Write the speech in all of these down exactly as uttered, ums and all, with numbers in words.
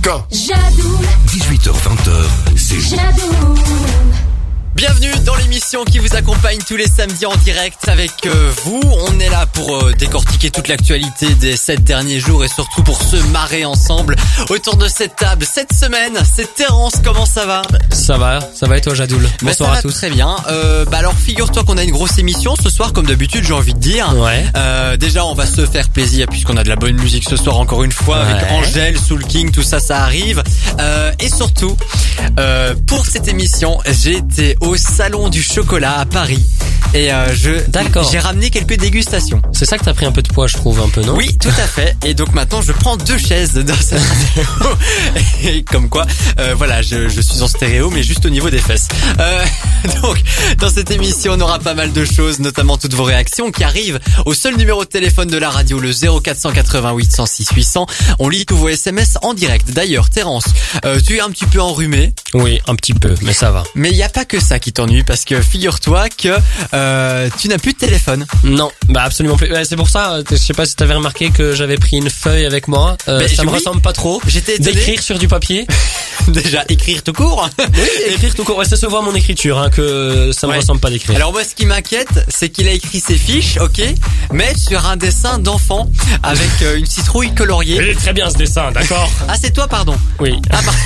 cas. Jadou. dix-huit heures vingt, c'est Jadou. Bienvenue dans l'émission qui vous accompagne tous les samedis en direct avec euh, vous. On est là pour euh, décortiquer toute l'actualité des sept derniers jours et surtout pour se marrer ensemble autour de cette table. Cette semaine, c'est Terence. Comment ça va? Ça va, ça va et toi Jadoul? Bah, Bonsoir ça va à tous. Très bien. Euh, bah alors figure-toi qu'on a une grosse émission ce soir comme d'habitude, j'ai envie de dire. Ouais. Euh, déjà on va se faire plaisir puisqu'on a de la bonne musique ce soir encore une fois avec Ouais. Angèle, Soul King, tout ça ça arrive. Euh, et surtout euh, pour cette émission j'ai été au salon du chocolat à Paris et euh, je D'accord. j'ai ramené quelques dégustations. C'est ça que t'as pris un peu de poids, je trouve, un peu, non? Oui, tout à fait. Et donc maintenant, je prends deux chaises dans cette radio. Et comme quoi, euh, voilà, je, je suis en stéréo, mais juste au niveau des fesses. Euh, donc, dans cette émission, on aura pas mal de choses, notamment toutes vos réactions qui arrivent au seul numéro de téléphone de la radio, le zéro quatre cent quatre-vingt-huit cent six huit cents. On lit tous vos S M S en direct. D'ailleurs, Terence, euh, tu es un petit peu enrhumé. Oui, un petit peu, mais ça va. Mais il n'y a pas que ça qui t'ennuie, parce que figure-toi que euh, tu n'as plus de téléphone. Non, bah absolument plus. Ouais, c'est pour ça, je sais pas si t'avais remarqué que j'avais pris une feuille avec moi. Euh, Mais ça me oui. ressemble pas trop. J'étais étonné. D'écrire sur du papier. Déjà, écrire tout court. Oui, écrire tout court. Ouais, ça se voit mon écriture, hein, que ça me Ouais. ressemble pas d'écrire. Alors moi ce qui m'inquiète c'est qu'il a écrit ses fiches, ok, mais sur un dessin d'enfant avec euh, une citrouille coloriée. Il est très bien ce dessin, d'accord? Ah c'est toi pardon. Oui. Ah bah,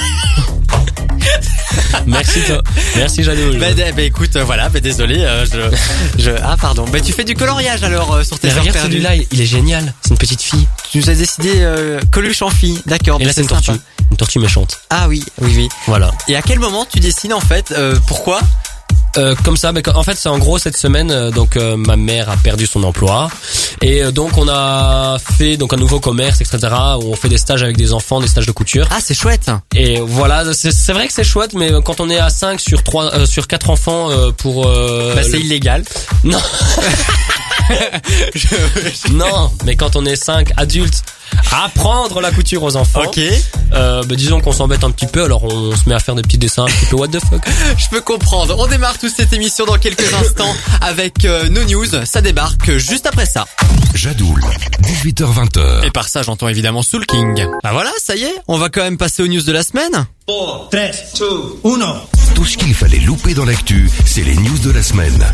Merci toi. Merci Jadoul. bah, bah écoute euh, voilà, bah désolé, euh, je, je ah pardon. Bah tu fais du coloriage alors euh, sur tes Mais heures regarde perdues. celui-là, il- il est génial. C'est une petite fille. Tu nous as décidé euh, Coluche en fille, d'accord. Et bah, là, c'est une sympa. tortue. Une tortue méchante. Ah oui, oui oui. Voilà. Et à quel moment tu dessines en fait euh, pourquoi? Euh, comme ça, mais en fait c'est en gros cette semaine euh, donc euh, ma mère a perdu son emploi et euh, donc on a fait donc un nouveau commerce, et cetera où on fait des stages avec des enfants, des stages de couture. Ah c'est chouette. Et voilà, c'est c'est vrai que c'est chouette, mais quand on est à cinq sur trois euh, sur quatre enfants euh, pour euh, Bah c'est le- illégal. non non, mais quand on est cinq adultes à apprendre la couture aux enfants, Ok. euh, bah, disons qu'on s'embête un petit peu, alors on se met à faire des petits dessins un petit peu what the fuck. Je peux comprendre. On démarre toute cette émission dans quelques instants avec euh, nos news. Ça débarque juste après ça. Jadoul, dix-huit heures vingt. Et par ça, j'entends évidemment Soul King. Bah voilà, ça y est, on va quand même passer aux news de la semaine. four, three, two, one. Tout ce qu'il fallait louper dans l'actu, c'est les news de la semaine.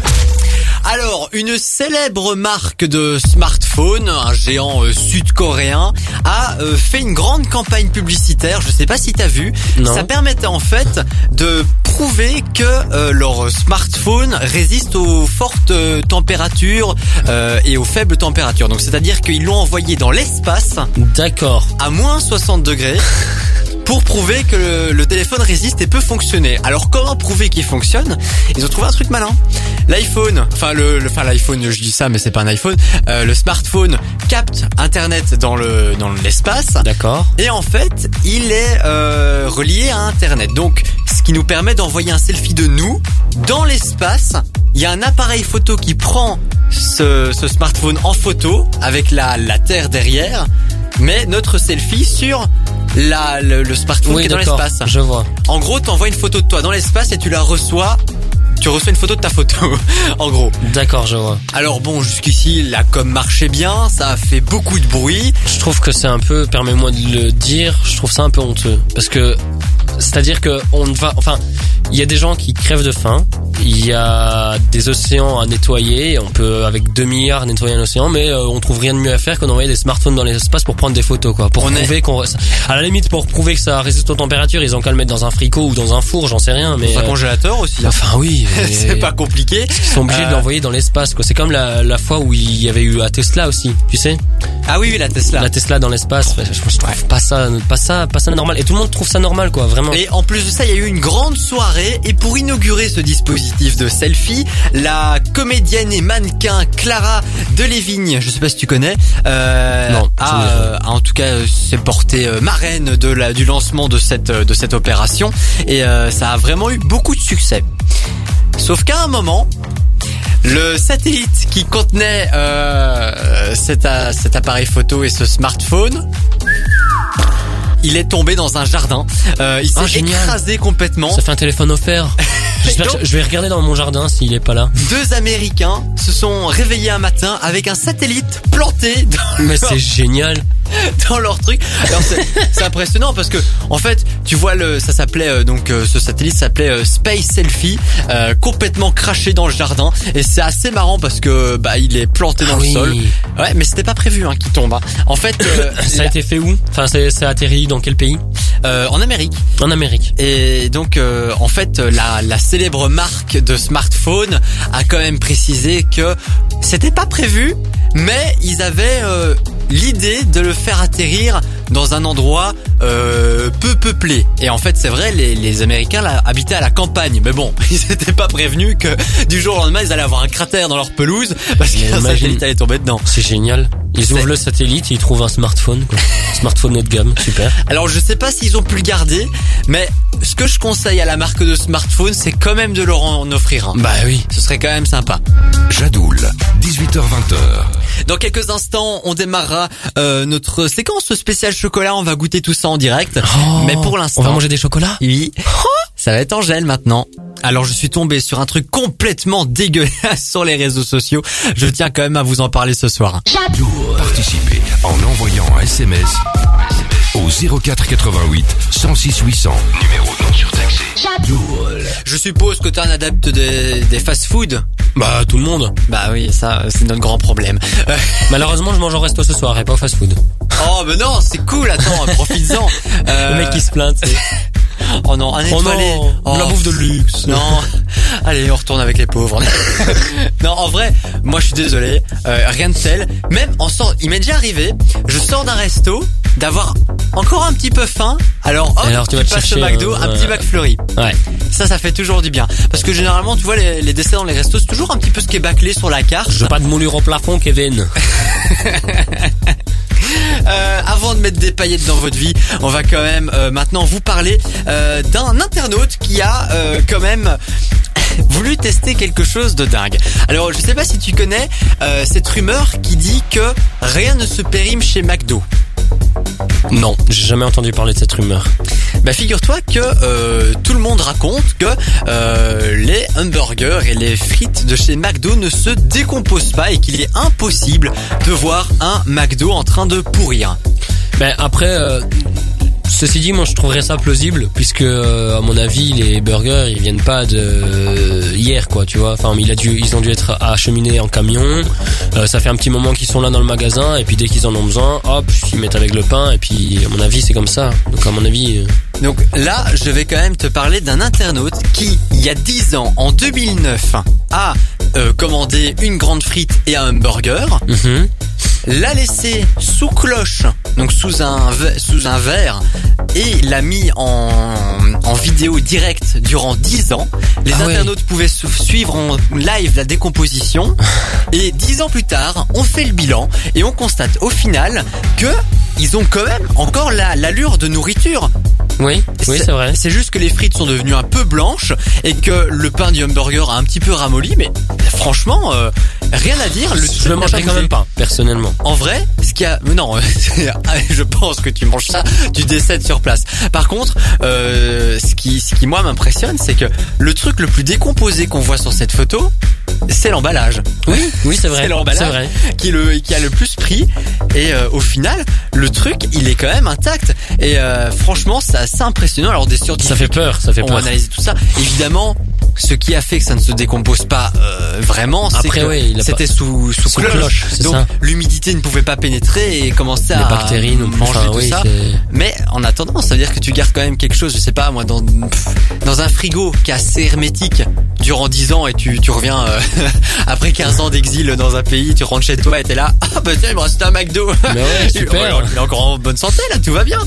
Alors, une célèbre marque de smartphone, un géant euh, sud-coréen, a euh, fait une grande campagne publicitaire. Je sais pas si t'as vu. Non. Ça permettait en fait de prouver que euh, leur smartphone résiste aux fortes euh, températures euh, et aux faibles températures. Donc, c'est-à-dire qu'ils l'ont envoyé dans l'espace D'accord. à moins soixante degrés. Pour prouver que le, le téléphone résiste et peut fonctionner. Alors comment prouver qu'il fonctionne? Ils ont trouvé un truc malin. L'iPhone, enfin le, le, enfin l'iPhone, je dis ça, mais c'est pas un iPhone. Euh, le smartphone capte Internet dans le dans l'espace. D'accord. Et en fait, il est euh, relié à Internet. Donc, ce qui nous permet d'envoyer un selfie de nous dans l'espace. Il y a un appareil photo qui prend ce, ce smartphone en photo avec la la Terre derrière, mais notre selfie sur la le, le smartphone Oui, qui est dans d'accord. l'espace. Je vois. En gros, t'envoies une photo de toi dans l'espace et tu la reçois. Tu reçois une photo de ta photo, en gros. D'accord, je vois. Alors bon, jusqu'ici, la com marchait bien, ça a fait beaucoup de bruit. Je trouve que c'est un peu, permets-moi de le dire, je trouve ça un peu honteux. Parce que, c'est-à-dire que on va, enfin, il y a des gens qui crèvent de faim, il y a des océans à nettoyer, on peut avec deux milliards nettoyer un océan, mais euh, on trouve rien de mieux à faire que d'envoyer des smartphones dans l'espace pour prendre des photos, quoi. Pour On prouver est- qu'on, à la limite, pour prouver que ça résiste aux températures, ils ont qu'à le mettre dans un fricot ou dans un four, j'en sais rien, mais. Dans un euh, congélateur aussi. Enfin oui. mais- C'est pas compliqué. Ils sont obligés Euh, de l'envoyer dans l'espace, quoi. C'est comme la, la fois où il y avait eu à Tesla aussi, tu sais. Ah oui, oui, la Tesla. La Tesla dans l'espace. Je, je trouve pas ça, pas ça, pas ça normal. Et tout le monde trouve ça normal, quoi, vraiment. Et en plus de ça, il y a eu une grande soirée et pour inaugurer ce dispositif de selfie, la comédienne et mannequin Clara Delevingne, je sais pas si tu connais, euh, Non, a, ça me dit euh, a en tout cas euh, s'est portée euh, marraine de la du lancement de cette euh, de cette opération et euh, ça a vraiment eu beaucoup de succès. Sauf qu'à un moment, le satellite qui contenait euh, cet, a- cet appareil photo et ce smartphone, il est tombé dans un jardin. Euh, il s'est Ah, génial. écrasé complètement. Ça fait un téléphone offert. J'espère donc- que je vais regarder dans mon jardin s'il est pas là. Deux Américains se sont réveillés un matin avec un satellite planté dans Mais leur- c'est génial. dans leur truc. Alors c'est, c'est impressionnant parce que en fait, tu vois le, ça s'appelait euh, donc euh, ce satellite s'appelait euh, Space Selfie, euh, complètement craché dans le jardin et c'est assez marrant parce que bah il est planté dans Ah le oui. sol. Ouais, mais c'était pas prévu hein, qu'il tombe. Hein. En fait, euh, Ça a été fait où? Enfin, c'est, c'est atterri dans quel pays? euh, en Amérique. En Amérique. Et donc euh, en fait la, la célèbre marque de smartphone a quand même précisé que c'était pas prévu, mais ils avaient euh, l'idée de le faire atterrir dans un endroit euh, peu peuplé. Et en fait c'est vrai, les, les Américains là, habitaient à la campagne, mais bon, ils n'étaient pas prévenus que du jour au lendemain ils allaient avoir un cratère dans leur pelouse parce Mais qu'un imagine. satellite allait tomber dedans. C'est génial. Ils C'est- ouvrent le satellite et ils trouvent un smartphone, quoi. Smartphone haut de gamme, super. Alors je sais pas s'ils ont pu le garder, mais ce que je conseille à la marque de smartphone, c'est quand même de leur en offrir un. Bah oui. Ce serait quand même sympa. Jadoul, dix-huit heures vingt. Dans quelques instants, on démarrera euh, notre séquence spéciale chocolat. On va goûter tout ça en direct. Mais pour l'instant, On va manger des chocolats? oui, ça va être en gel maintenant. Alors je suis tombé sur un truc complètement dégueulasse sur les réseaux sociaux. Je tiens quand même à vous en parler ce soir. Participez en envoyant un S M S au zéro quatre quatre-vingt-huit cent six huit cents. Numéro non surtaxé. Je suppose que t'es un adepte des, des fast-food. Bah, tout le monde. Bah oui, ça c'est notre grand problème. Euh, Malheureusement, je mange au resto ce soir et pas au fast-food. oh mais non, c'est cool, attends, profites-en. Euh, Le mec qui se plaint, tu sais. Oh non, un Oh étoilé. non, de la bouffe de luxe. Non. Allez, on retourne avec les pauvres. Non, en vrai, moi je suis désolé, euh, rien de tel. Même en sort, il m'est déjà arrivé, je sors d'un resto, d'avoir encore un petit peu faim. Alors, hop, Et alors, tu vas te passes chercher au McDo, un- un petit McFlurry. Ouais. Ça, ça fait toujours du bien. Parce que généralement, tu vois, les, les desserts dans les restos, c'est toujours un petit peu ce qui est bâclé sur la carte. Je veux pas de moulure au plafond, Kevin. Euh, avant de mettre des paillettes dans votre vie, on va quand même euh, maintenant vous parler euh, d'un internaute qui a euh, quand même voulu tester quelque chose de dingue. Alors je sais pas si tu connais euh, cette rumeur qui dit que rien ne se périme chez McDo. Non, j'ai jamais entendu parler de cette rumeur. Bah figure-toi que euh, tout le monde raconte que euh, les hamburgers et les frites de chez McDo ne se décomposent pas et qu'il est impossible de voir un McDo en train de pourrir. Ben après, euh, ceci dit, moi je trouverais ça plausible puisque euh, à mon avis les burgers ils viennent pas de euh, hier quoi, tu vois. Enfin, il a dû, ils ont dû être acheminés en camion. Euh, ça fait un petit moment qu'ils sont là dans le magasin et puis dès qu'ils en ont besoin, hop, ils mettent avec le pain et puis à mon avis c'est comme ça. Donc à mon avis. Euh... Donc là, je vais quand même te parler d'un internaute qui, il y a dix ans, en deux mille neuf, a euh, commandé une grande frite et un hamburger, mhm. l'a laissé sous cloche, donc sous un ve- sous un verre, et l'a mis en, en vidéo directe durant dix ans. Les Ah ouais. internautes pouvaient su- suivre en live la décomposition, et dix ans plus tard, on fait le bilan et on constate au final que ils ont quand même encore la, l'allure de nourriture. Oui, oui c'est vrai. C'est juste que les frites sont devenues un peu blanches et que le pain du hamburger a un petit peu ramolli, mais franchement, euh, rien à dire. Le Je le mangerai quand même pas, personnellement. En vrai, ce qu'il y a, mais non, je pense que tu manges ça, tu décèdes sur place. Par contre, euh, ce qui, ce qui moi m'impressionne, c'est que le truc le plus décomposé qu'on voit sur cette photo, c'est l'emballage. Oui, oui c'est vrai. C'est C'est l'emballage vrai. qui le qui a le plus pris et euh, au final le truc il est quand même intact et euh, franchement c'est assez impressionnant. Alors des scientifiques Ça fait peur, ça fait ont peur. analysé tout ça. Évidemment, ce qui a fait que ça ne se décompose pas euh, vraiment, c'est Après, que oui, il a c'était pas- sous sous, Sous cloche, cloche, c'est donc ça. l'humidité ne pouvait pas pénétrer et commencer Les à bactéries non plus. manger Enfin, tout oui, ça. c'est- Mais en attendant, ça veut dire que tu gardes quand même quelque chose, je sais pas moi, dans pff, dans un frigo qui est assez hermétique durant dix ans et tu tu reviens euh, après quinze ans d'exil dans un pays, tu rentres chez toi et t'es là, ah bah tiens il me reste un McDo. Mais ouais, super. Il est encore en bonne santé là, tout va bien.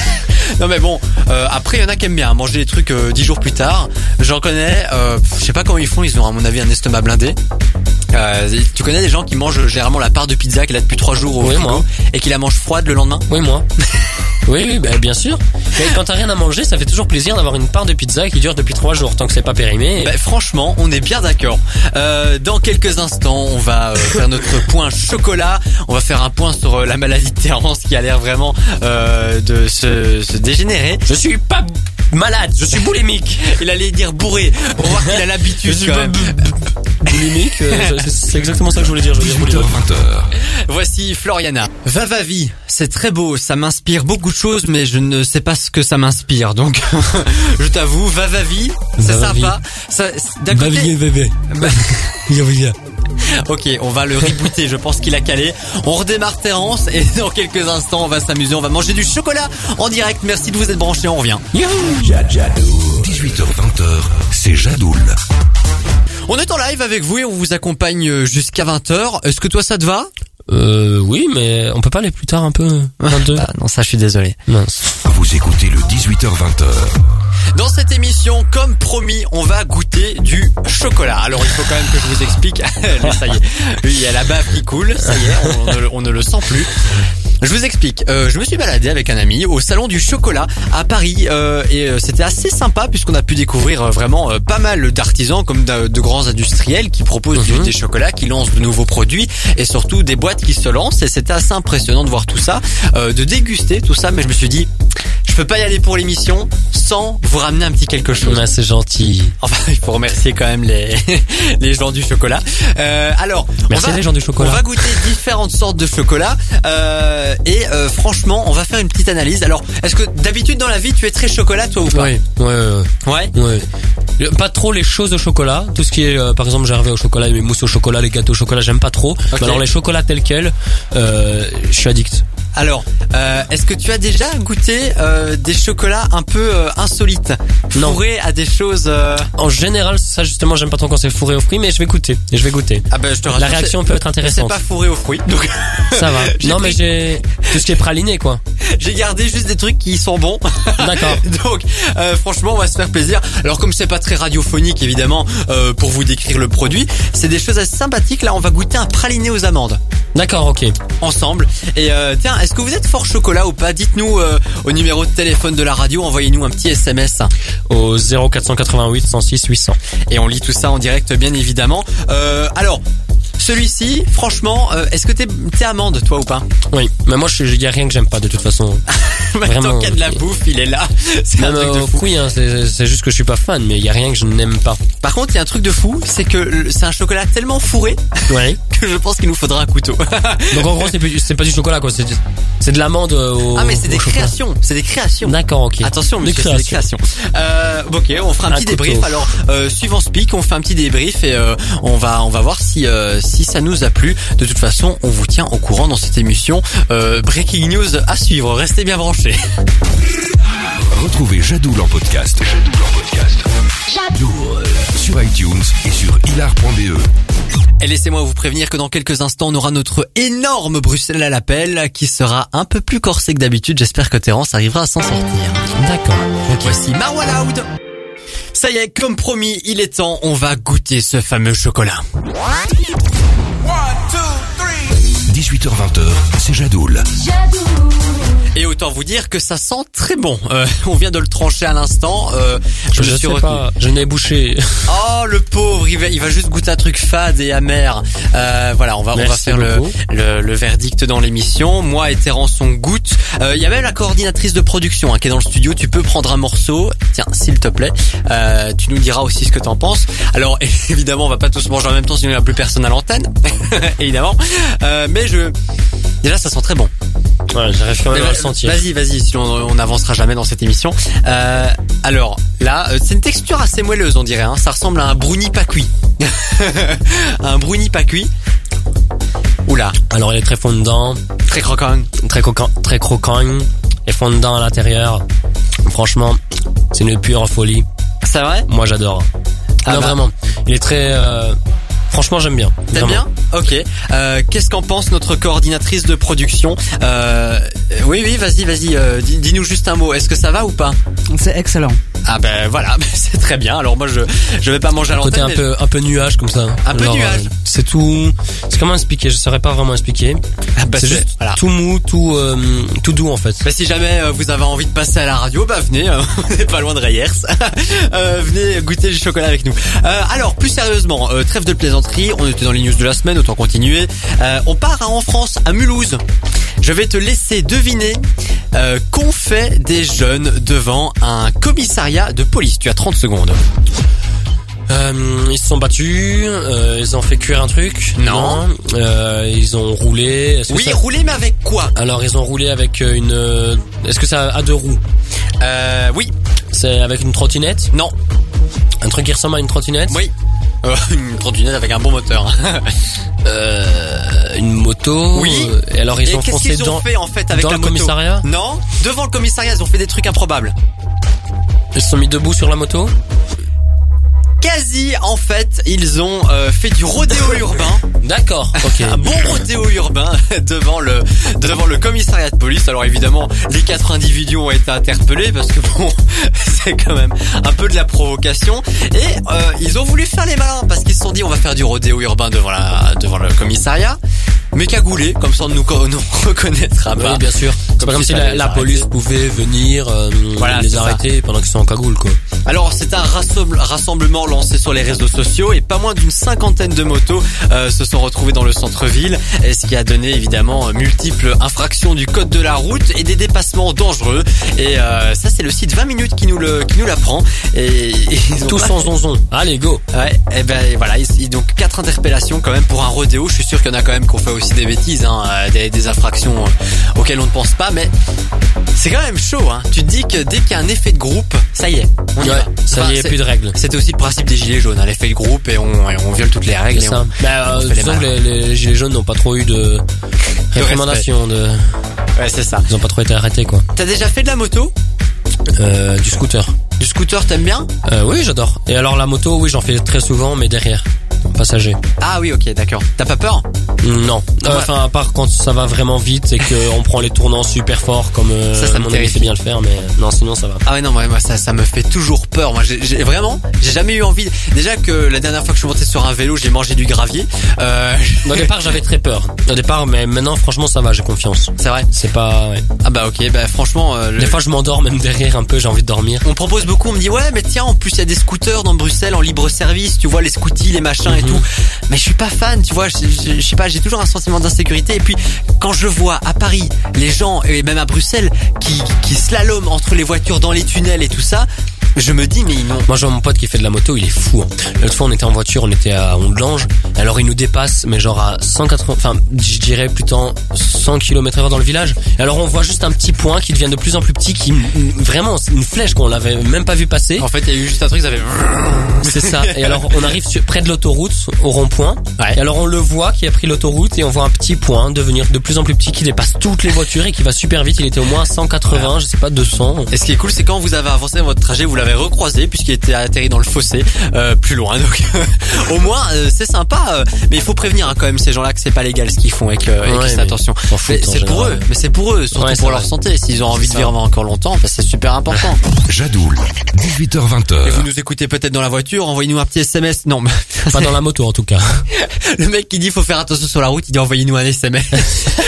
Non mais bon, euh, après il y en a qui aiment bien manger des trucs euh, dix jours plus tard. J'en connais, euh, je sais pas comment ils font, ils ont à mon avis un estomac blindé. Euh, tu connais des gens qui mangent généralement la part de pizza qu'elle a depuis trois jours au Oui, frigo moi. et qui la mangent froide le lendemain. Oui, moi. Oui, oui, bah, bien sûr. Mais quand t'as rien à manger, ça fait toujours plaisir d'avoir une part de pizza qui dure depuis trois jours, tant que c'est pas périmé. Bah, franchement, on est bien d'accord. Euh, dans quelques instants, on va euh, faire notre point chocolat. On va faire un point sur euh, la maladie de Terrence qui a l'air vraiment euh, de se, se dégénérer. Je suis pas malade, je suis boulimique. Il allait dire bourré. On va voir qu'il a l'habitude Je suis quand pas- même. Boulimique, euh, c'est, c'est exactement ça que je voulais dire. Je veux dire dix-huit heures boulimique. vingt heures. Voici Floriana. Va va vie, c'est très beau, ça m'inspire beaucoup de choses, mais je ne sais pas ce que ça m'inspire. Donc, je t'avoue, va va vie, c'est Va va sympa. Ça, d'un Bah, côté, viens, bébé. Bah, Viens, viens. ok, on va le rebooter. Je pense qu'il a calé. On redémarre Terence et dans quelques instants, on va s'amuser, on va manger du chocolat en direct. Merci de vous être branchés, on revient. dix-huit heures vingt heures, c'est Jadoul. On est en live avec vous et on vous accompagne jusqu'à vingt heures. Est-ce que toi ça te va? Euh, oui, mais on peut pas aller plus tard un peu? vingt-deux. Ah non, ça je suis désolé. Mince. Vous écoutez le dix-huit heures vingt heures. Dans cette émission, comme promis, on va goûter du chocolat. Alors il faut quand même que je vous explique. Ça y est, il y a la bave qui coule. Ça y est, on ne, on ne le sent plus. Je vous explique. Euh, je me suis baladé avec un ami au salon du chocolat à Paris euh, et euh, c'était assez sympa puisqu'on a pu découvrir euh, vraiment euh, pas mal d'artisans comme de, de grands industriels qui proposent Mm-hmm. du, des chocolats, qui lancent de nouveaux produits et surtout des boîtes qui se lancent. Et c'était assez impressionnant de voir tout ça, euh, de déguster tout ça. Mais je me suis dit, je peux pas y aller pour l'émission sans vous ramener un petit quelque chose. Ah, c'est gentil. Enfin, il faut remercier quand même les les gens du chocolat. Euh, alors, Merci on va, les gens du chocolat. On va goûter différentes sortes de chocolat euh, et euh, franchement, on va faire une petite analyse. Alors, est-ce que d'habitude dans la vie, tu es très chocolat toi ou pas? Oui, ouais, ouais, Ouais. ouais. Ouais. Pas trop les choses au chocolat. Tout ce qui est, euh, par exemple, j'arrive au chocolat, mes mousses au chocolat, les gâteaux au chocolat, j'aime pas trop. Ok. Mais alors les chocolats tels quels, euh, je suis addict. Alors, euh, est-ce que tu as déjà goûté euh, des chocolats un peu euh, insolites, Non. fourrés à des choses euh... En général, ça justement, j'aime pas trop quand c'est fourré aux fruits, mais je vais goûter. Je vais goûter. Ah ben, je te rassure, La réaction c'est- peut être c'est intéressante. pas fourré aux fruits, donc Ça va. J'ai Non, pris- mais j'ai tout ce qui est praliné, quoi. j'ai gardé juste des trucs qui sont bons. D'accord. Donc, euh, franchement, on va se faire plaisir. Alors, comme c'est pas très radiophonique, évidemment, euh, pour vous décrire le produit, c'est des choses assez sympathiques. Là, on va goûter un praliné aux amandes D'accord, ok. ensemble. Et euh, tiens, est-ce que vous êtes fort chocolat ou pas? Dites-nous euh, au numéro de téléphone de la radio, envoyez-nous un petit S M S Au zéro quatre cent quatre-vingt-huit cent six huit cents. et on lit tout ça en direct, bien évidemment. Euh, alors, celui-ci, franchement, euh, est-ce que t'es, t'es amande, toi ou pas? Oui. Mais moi, il y a rien que j'aime pas de toute façon. Maintenant Vraiment. qu'il y a de la bouffe, il est là. C'est un Même truc de aux fou. fruits, hein, c'est, c'est juste que je suis pas fan, mais il y a rien que je n'aime pas. Par contre, il y a un truc de fou, c'est que le- c'est un chocolat tellement fourré Ouais. que je pense qu'il nous faudra un couteau. Donc en gros, c'est, plus- c'est pas du chocolat, quoi. C'est, c'est de l'amande au. Ah mais c'est des au chocolat. créations, c'est des créations. D'accord, ok. Attention, Des monsieur, c'est des créations. Euh, ok, on fera un, Un petit couteau. débrief. Alors, euh, suivant Speak, on fait un petit débrief et euh, on va on va voir si euh, si ça nous a plu. De toute façon, on vous tient au courant dans cette émission. Euh, breaking news à suivre. Restez bien branchés. Retrouvez Jadoul en podcast. Jadoul en podcast. Jadoul. Sur iTunes et sur hilar point b e. Et laissez-moi vous prévenir que dans quelques instants, on aura notre énorme Bruxelles à l'appel qui sera un peu plus corsé que d'habitude. J'espère que Terence arrivera à s'en sortir. D'accord. Voici Marwa Loud. Ça y est, comme promis, il est temps, on va goûter ce fameux chocolat. dix-huit heures vingt heures, c'est Jadoul. Et autant vous dire que ça sent très bon. Euh, on vient de le trancher à l'instant. Euh, je, Je, me suis sais retenu. pas. Je n'ai bouché. Oh le pauvre, il va, il va juste goûter un truc fade et amer. Euh, voilà, on va, on va Merci faire le, beaucoup. le, le verdict dans l'émission. Moi et Terence on goûte. Euh, Il y a même la coordinatrice de production hein, qui est dans le studio. Tu peux prendre un morceau. Tiens, s'il te plaît. Euh, tu nous diras aussi ce que t'en penses. Alors évidemment, on va pas tous manger en même temps, sinon il n'y a plus personne à l'antenne. Évidemment. Euh, mais je, déjà ça sent très bon. Ouais, j'arrive quand même Mais à le va- sentir. Vas-y, vas-y, sinon on n'avancera jamais dans cette émission. Euh, alors là, euh, c'est une texture assez moelleuse, on dirait. Hein. Ça ressemble à un brownie pas cuit. un brownie pas cuit. Oula, Alors, il est très fondant, très croquant. très croquant, très croquant, et fondant à l'intérieur. Franchement, c'est une pure folie. C'est vrai? Moi, j'adore. Ah non, bah. vraiment. Il est très. Euh... Franchement, j'aime bien. T'aimes Vraiment. bien? Ok. Euh, Qu'est-ce qu'en pense notre coordinatrice de production? euh, Oui, oui, vas-y, vas-y. Euh, dis- Dis-nous juste un mot. Est-ce que ça va ou pas? C'est excellent. Ah ben voilà, c'est très bien. Alors moi, je je vais pas manger à Côté l'antenne. un mais peu, un peu nuage comme ça. Un peu Genre, nuage. euh, c'est tout. C'est comment expliquer? Je saurais pas vraiment expliquer. Ah bah, c'est c'est- juste voilà. tout mou, tout, euh, tout doux en fait. Bah, si jamais euh, vous avez envie de passer à la radio, bah venez, euh, on n'est pas loin de Rayers. euh, venez goûter du chocolat avec nous. Euh, alors, plus sérieusement, euh, trêve de plaisanterie, on était dans les news de la semaine, autant continuer. Euh, on part hein, en France, à Mulhouse. Je vais te laisser deviner euh, qu'ont fait des jeunes devant un commissariat de police. Tu as trente secondes. Euh, ils se sont battus, euh, ils ont fait cuire un truc. Non. Euh, ils ont roulé. Est-ce que Oui, ça... rouler, mais avec quoi? Alors ils ont roulé avec une... Est-ce que ça a deux roues? Euh, oui. C'est avec une trottinette? Non. Un truc qui ressemble à une trottinette? Oui. Euh, une trottinette avec un bon moteur. euh, une moto? Oui. Et alors ils Et ont qu'est-ce foncé qu'ils ont dans, fait en fait avec dans la le moto? commissariat? Non. Devant le commissariat, ils ont fait des trucs improbables. Ils se sont mis debout sur la moto? Quasi, en fait, ils ont euh, fait du rodéo urbain. D'accord, ok. Un bon rodéo urbain devant le devant le commissariat de police. Alors évidemment, les quatre individus ont été interpellés parce que bon, c'est quand même un peu de la provocation. Et euh, ils ont voulu faire les malins parce qu'ils se sont dit on va faire du rodéo urbain devant la devant le commissariat. Mais cagoulé, comme ça on nous, nous reconnaîtra pas. Oui, bien sûr. C'est Comme pas comme si si ça la, allait les la arrêter. police pouvait venir euh, Voilà, les c'est arrêter pendant qu'ils sont en cagoule, quoi. Alors c'est un rassemble- rassemblement lancé sur les réseaux sociaux et pas moins d'une cinquantaine de motos euh, se sont retrouvées dans le centre-ville, et ce qui a donné évidemment multiples infractions du code de la route et des dépassements dangereux. Et euh, ça c'est le site vingt minutes qui nous le qui nous l'apprend. Et, et ils ont Tous pas- sans zonzon. Allez, go. Ouais, et ben voilà, ils, ils- donc quatre interpellations quand même pour un rodéo. Je suis sûr qu'il y en a quand même qui ont fait aussi des bêtises, hein, euh, des, des infractions euh, auxquelles on ne pense pas, mais c'est quand même chaud. Hein. Tu te dis que dès qu'il y a un effet de groupe, ça y est, on y Ouais, va. ça Enfin, y est, c'est- plus de règles. C'était aussi le principe des gilets jaunes, hein, l'effet de groupe, et on, et on viole toutes les règles. C'est et ça. on- Bah, on euh, fait les disons que malins. les, les gilets jaunes n'ont pas trop eu de réprimandations, de, Ouais, c'est ça. ils ont pas trop été arrêtés, quoi. T'as déjà fait de la moto? Euh, du scooter. Du scooter, t'aimes bien? Euh, oui, j'adore. Et alors la moto, oui, j'en fais très souvent, mais derrière, passager. Ah oui, ok, d'accord. T'as pas peur? Non. Euh, Ouais. Enfin, à part quand ça va vraiment vite et qu'on prend les tournants super fort, comme euh, Ça, ça me mon ami terrifie. sait bien le faire, mais non, sinon ça va. Ah ouais, non, ouais, moi ça, ça me fait toujours peur. Moi, j'ai, j'ai- vraiment, j'ai jamais eu envie. Déjà que la dernière fois que je suis monté sur un vélo, j'ai mangé du gravier. Euh, Au départ, j'avais très peur. Au départ, mais maintenant, franchement, ça va, j'ai confiance. c'est vrai. C'est pas... Ouais. Ah bah ok, bah franchement, euh, le- Des fois, je m'endors même derrière un peu, j'ai envie de dormir. on propose beaucoup. On me dit ouais, mais tiens, en plus il y a des scooters dans Bruxelles en libre service. Tu vois les scooties, les machins et Mhm. tout. Mais je suis pas fan. Tu vois, je, je, je sais pas, j'ai toujours un sentiment d'insécurité. Et puis quand je vois à Paris les gens et même à Bruxelles qui qui slaloment entre les voitures dans les tunnels et tout ça, je me dis mais ils n'ont. Moi, j'ai mon pote qui fait de la moto, il est fou. Hein. L'autre fois, on était en voiture, on était à Ondelange. Alors, il nous dépasse, mais genre à cent quatre-vingts, enfin, je dirais plutôt cent kilomètres heure dans le village. Et alors, on voit juste un petit point qui devient de plus en plus petit, qui, vraiment, c'est une flèche qu'on l'avait même pas vu passer. En fait, il y a eu juste un truc, ça fait. C'est ça. Et alors, on arrive sur, près de l'autoroute, au rond-point. Ouais. Et alors, on le voit qui a pris l'autoroute et on voit un petit point devenir de plus en plus petit qui dépasse toutes les voitures et qui va super vite. Il était au moins à cent quatre-vingts, Voilà. je sais pas, deux cents. Et ce qui est cool, c'est quand vous avez avancé dans votre trajet, vous l'avez recroisé puisqu'il était atterri dans le fossé euh, plus loin. Donc au moins euh, c'est sympa, euh, mais il faut prévenir hein, quand même ces gens-là que c'est pas légal ce qu'ils font et que, et Ouais, qu'ils fassent mais attention. ils s'en foutent, Mais en c'est pour eux, général. mais c'est pour eux, surtout Ouais, c'est pour leur vrai. santé. S'ils ont envie de ça. vivre encore longtemps, bah, c'est super important. Jadoul, dix-huit heures vingt. Et vous nous écoutez peut-être dans la voiture, envoyez-nous un petit S M S. Non, mais Pas dans la moto, en tout cas. le mec qui dit faut faire attention sur la route, il dit envoyez-nous un S M S.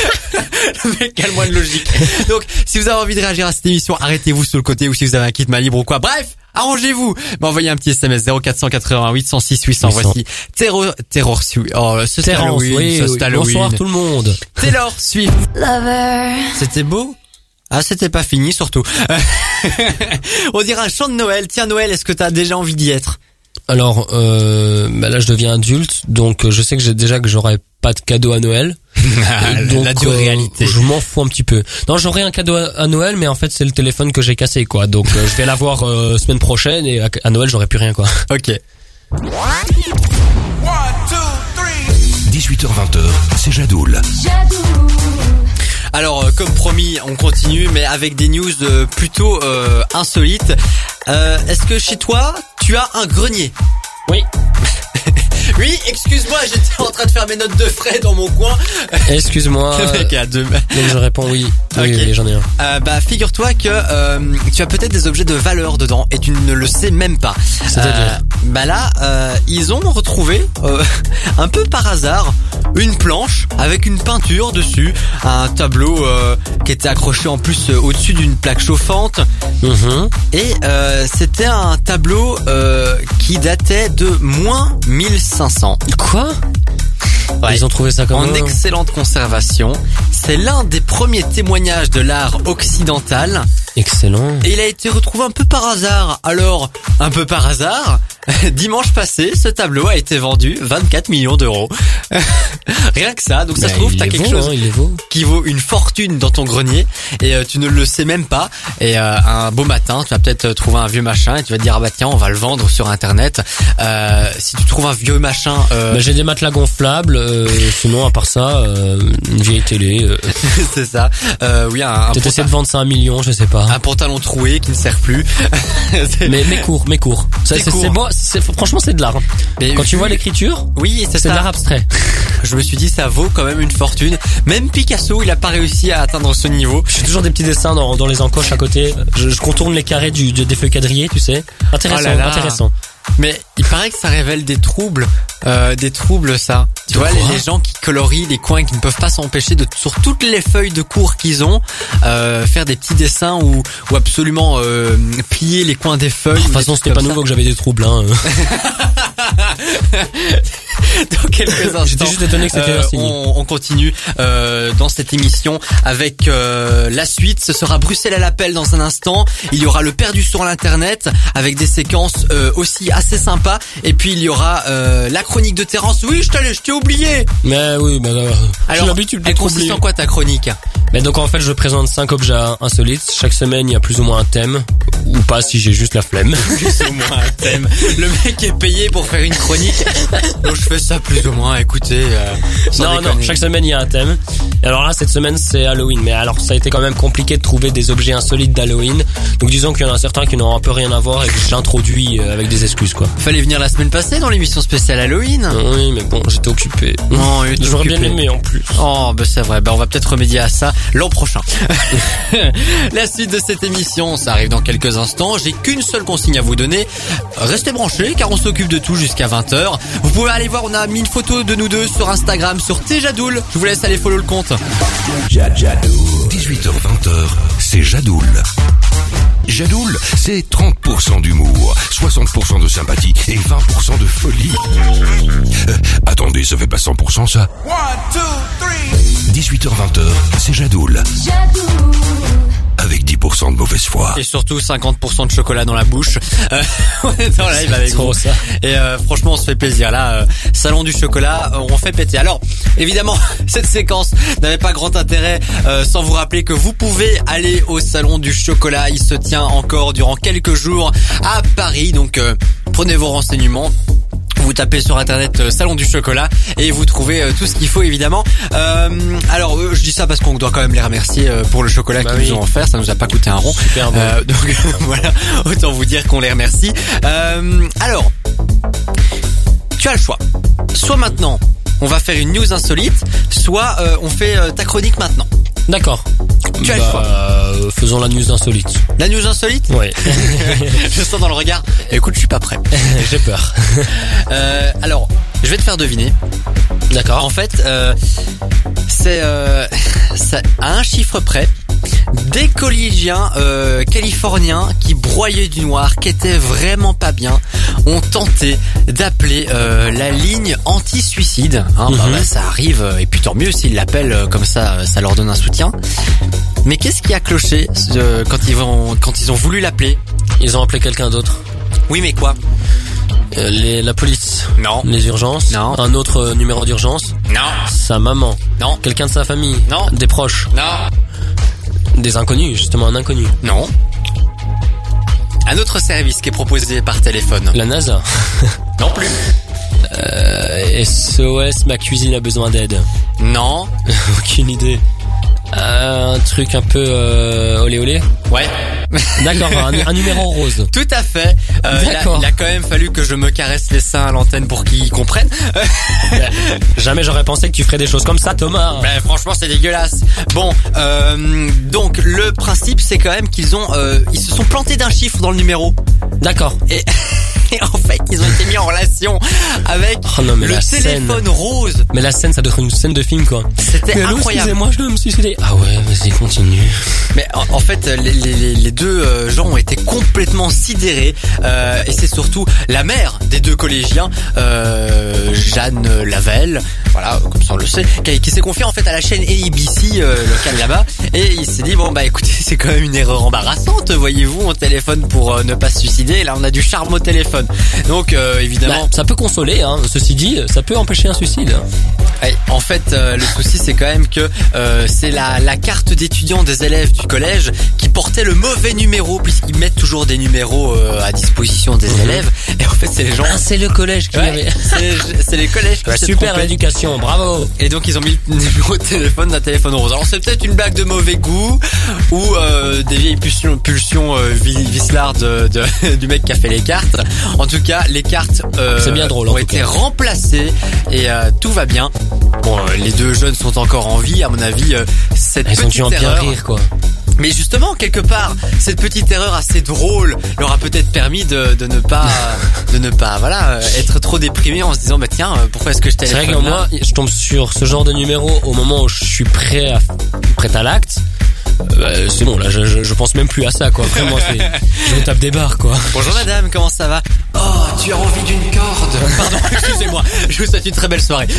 Le mec a le moins de logique. Donc, si vous avez envie de réagir à cette émission, arrêtez-vous sur le côté ou si vous avez un kit main libre ou quoi. Bref, arrangez-vous. Mais envoyez un petit S M S zéro quatre cent quatre-vingt-huit cent six huit cents. Voici Terror, Terror Swift. Oh, c'est Terrence, Halloween, oui, ça, oui. c'est Halloween. Bonsoir tout le monde. Taylor Swift. Lover. C'était beau? Ah, c'était pas fini, surtout. On dirait un chant de Noël. Tiens, Noël, est-ce que t'as déjà envie d'y être? Alors, euh, bah là, je deviens adulte, donc euh, je sais que j'ai déjà que j'aurai pas de cadeau à Noël. Donc, la dure euh, réalité. je m'en fous un petit peu. Non, j'aurai un cadeau à, à Noël, mais en fait, c'est le téléphone que j'ai cassé, quoi. Donc, euh, je vais l'avoir euh, semaine prochaine et à, à Noël, j'aurai plus rien, quoi. Ok. dix-huit heures vingt, c'est Jadoul. Alors, euh, comme promis, on continue, mais avec des news euh, plutôt euh, insolites. Euh, est-ce que chez toi, tu as un grenier? Oui. Oui, excuse-moi, j'étais en train de faire mes notes de frais dans mon coin. Excuse-moi. Le mec a deux. Donc, je réponds oui. Oui, Ok. oui, j'en ai un. Euh, bah, figure-toi que euh, tu as peut-être des objets de valeur dedans et tu ne le sais même pas. C'est-à-dire Euh, Bah là, euh, ils ont retrouvé euh, un peu par hasard une planche avec une peinture dessus, un tableau euh, qui était accroché en plus euh, au-dessus d'une plaque chauffante. Mhm. Et euh, c'était un tableau euh, qui datait de moins mille cinq cents. Quoi? Ouais. Ils ont trouvé ça comment? En excellente conservation. C'est l'un des premiers témoignages de l'art occidental Excellent. Et il a été retrouvé un peu par hasard. Alors, un peu par hasard, dimanche passé, ce tableau a été vendu vingt-quatre millions d'euros. Rien que ça. Donc ça Mais se trouve, il t'as les quelque vaut, chose hein, il les vaut. qui vaut une fortune dans ton grenier et euh, tu ne le sais même pas. Et euh, un beau matin, tu vas peut-être trouver un vieux machin et tu vas te dire ah bah tiens, on va le vendre sur internet. Euh, si tu trouves un vieux machin, euh... Bah, j'ai des matelas gonflables. Euh, sinon, à part ça, euh, une vieille télé. Euh, c'est ça. Euh, oui, un, un Peut-être essayer pantalon, de vendre ça à un million, je sais pas. un pantalon troué qui ne sert plus. C'est- Mais mais court, mais court. Ça, C'est C'est court. c'est beau. C'est franchement c'est de l'art. Mais Quand tu vu- vois l'écriture, oui, c'est c'est de ça. l'art abstrait. Je me suis dit ça vaut quand même une fortune. Même Picasso, il a pas réussi à atteindre ce niveau. J'ai toujours des petits dessins dans, dans les encoches à côté. Je, je contourne les carrés du, du- des feuilles quadrillées, tu sais. Intéressant, Oh là là. intéressant. Mais il paraît que ça révèle des troubles, euh, des troubles ça. Tu De vois, quoi les, les gens qui colorient les coins, qui ne peuvent pas s'empêcher de, sur toutes les feuilles de cours qu'ils ont, euh, faire des petits dessins ou, ou absolument euh, plier les coins des feuilles. De toute ou des façon, trucs c'était pas comme ça. nouveau que j'avais des troubles. Hein. Dans quelques instants, J'étais juste étonné que c'était euh, un signe. on, on continue euh, dans cette émission avec euh, la suite. Ce sera Bruxelles à l'appel dans un instant. Il y aura le perdu sur l'internet avec des séquences euh, aussi assez sympas. Et puis il y aura euh, la chronique de Terence. Oui, je t'ai, je t'ai oublié. Mais oui, bah, euh, j'ai Alors, l'habitude de elle troubler. consiste en quoi ta chronique? Mais donc en fait, je présente cinq objets insolites. Chaque semaine, il y a plus ou moins un thème, ou pas si j'ai juste la flemme. Plus ou moins un thème. Le mec est payé pour faire une chronique. Donc je fais ça plus ou moins. Écoutez. Euh, sans Non, non, déconner. chaque semaine il y a un thème. Et alors là, cette semaine c'est Halloween. Mais alors ça a été quand même compliqué de trouver des objets insolites d'Halloween. Donc disons qu'il y en a certains qui n'ont un peu rien à voir et que je l'introduis euh, avec des excuses quoi. Fallait venir la semaine passée dans l'émission spéciale Halloween. Oui, mais bon, j'étais occupé. Non, il était J'aurais bien occupé. aimé en plus. Oh, bah c'est vrai. Bah on va peut-être remédier à ça l'an prochain. La suite de cette émission, ça arrive dans quelques instants. J'ai qu'une seule consigne à vous donner. Restez branchés car on s'occupe de tout jusqu'à vingt heures. Vous pouvez aller voir, on a mis une photo de nous deux sur Instagram, sur Tjadoul. Je vous laisse aller follow le compte. dix-huit heures vingt, c'est Jadoul. Jadoul, c'est trente pour cent d'humour, soixante pour cent de sympathie et vingt pour cent de folie. Euh, attendez, ça fait pas cent pour cent ça? dix-huit heures vingt, c'est Jadoul. Avec dix pour cent de mauvaise foi. Et surtout cinquante pour cent de chocolat dans la bouche. Euh, on est en live avec Trop vous. ça. Et euh, franchement, on se fait plaisir. Là, euh, salon du chocolat, euh, on fait péter. Alors, évidemment, cette séquence n'avait pas grand intérêt euh, sans vous rappeler que vous pouvez aller au salon du chocolat. Il se tient encore durant quelques jours à Paris. Donc, euh, prenez vos renseignements. Vous tapez sur internet euh, salon du chocolat et vous trouvez euh, tout ce qu'il faut évidemment. Euh, alors euh, je dis ça parce qu'on doit quand même les remercier euh, pour le chocolat Bah qu'ils oui. nous ont offert. Ça nous a pas coûté un rond. Super bon. Euh, donc voilà, autant vous dire qu'on les remercie. Euh, alors, tu as le choix. Soit maintenant, on va faire une news insolite, soit euh, on fait euh, ta chronique maintenant. D'accord. Tu as bah, le choix. euh, faisons la news insolite. La news insolite, Ouais. je sens dans le regard. Écoute, je suis pas prêt. J'ai peur. Euh, alors, je vais te faire deviner. D'accord. En fait, euh, c'est euh, ça, à un chiffre près, des collégiens euh, californiens qui broyaient du noir, qui étaient vraiment pas bien, ont tenté d'appeler euh, la ligne anti-suicide. Hein, bah, Mhm. bah, ça arrive, et puis tant mieux s'ils l'appellent euh, comme ça, ça leur donne un soutien. Mais qu'est-ce qui a cloché euh, quand ils vont, quand ils ont voulu l'appeler? Ils ont appelé quelqu'un d'autre. Oui, mais quoi? Euh, les, la police. Non. Les urgences. Non. Un autre euh, numéro d'urgence. Non. Sa maman. Non. Quelqu'un de sa famille. Non. Des proches. Non. Des inconnus, justement un inconnu. Non. Un autre service qui est proposé par téléphone. La NASA. Non plus. Euh, S O S, ma cuisine a besoin d'aide. Non. Aucune idée. Euh, un truc un peu euh, olé olé. Ouais. D'accord, un, un numéro rose. Tout à fait. Euh, il, a, D'accord. il a quand même fallu que je me caresse les seins à l'antenne pour qu'ils comprennent. Ben, jamais j'aurais pensé que tu ferais des choses comme ça, Thomas. Ben, franchement, c'est dégueulasse. Bon, euh, donc le principe, c'est quand même qu'ils ont, euh, ils se sont plantés d'un chiffre dans le numéro. D'accord. Et, et en fait, ils ont été mis en relation avec Oh non, mais le la téléphone scène. rose. Mais la scène, ça doit être une scène de film, quoi. C'était Mais allô, incroyable. excusez-moi, je dois me suicider. Ah ouais, vas-y, continue. Mais en, en fait, les, les, les deux euh, gens ont été complètement sidérés. Euh, et c'est surtout la mère des deux collégiens, euh, Jeanne Lavelle, voilà, comme ça on le sait, qui, qui s'est confiée en fait à la chaîne A B C euh, locale là-bas. Et il s'est dit, bon bah écoutez, c'est quand même une erreur embarrassante, voyez-vous, on téléphone pour euh, ne pas se suicider. Et là, on a du charme au téléphone. Donc euh, évidemment... Bah, ça peut consoler, hein. Ceci dit, ça peut empêcher un suicide. Ouais, en fait, euh, le souci c'est quand même que euh, c'est la, la carte d'étudiant des élèves du collège qui portait le mauvais numéro, puisqu'ils mettent toujours des numéros euh, à disposition des Mmh. élèves. Et en fait, c'est les gens... Ah, c'est le collège qui Ouais, avait... c'est les, c'est les collèges qui Ouais, s'est super trompé. éducation, bravo. Et donc ils ont mis le numéro de téléphone d'un téléphone rose. Alors c'est peut-être une blague de mauvais goût ou euh, des vieilles pulsions, pulsions euh, vi- vislards de, de, du mec qui a fait les cartes. En tout cas, les cartes euh, C'est bien drôle, en ont tout été cas. remplacées et euh, tout va bien. Bon, euh, les deux jeunes sont encore en vie, à mon avis. Euh, cette Ils ont dû petite en bien erreur, rire, quoi. mais justement, quelque part, cette petite erreur assez drôle leur a peut-être permis de, de ne pas, de ne pas, voilà, euh, être trop déprimé en se disant, bah tiens, euh, pourquoi est-ce que je C'est téléphone vrai que là moi, je tombe sur ce genre de numéro au moment où je suis prêt à, prêt à l'acte. Euh, c'est bon, là, je, je, je pense même plus à ça, quoi. Vraiment, c'est, je me tape des barres, quoi. Bonjour madame, comment ça va? Oh, tu as envie d'une corde? Pardon, excusez-moi, je vous souhaite une très belle soirée.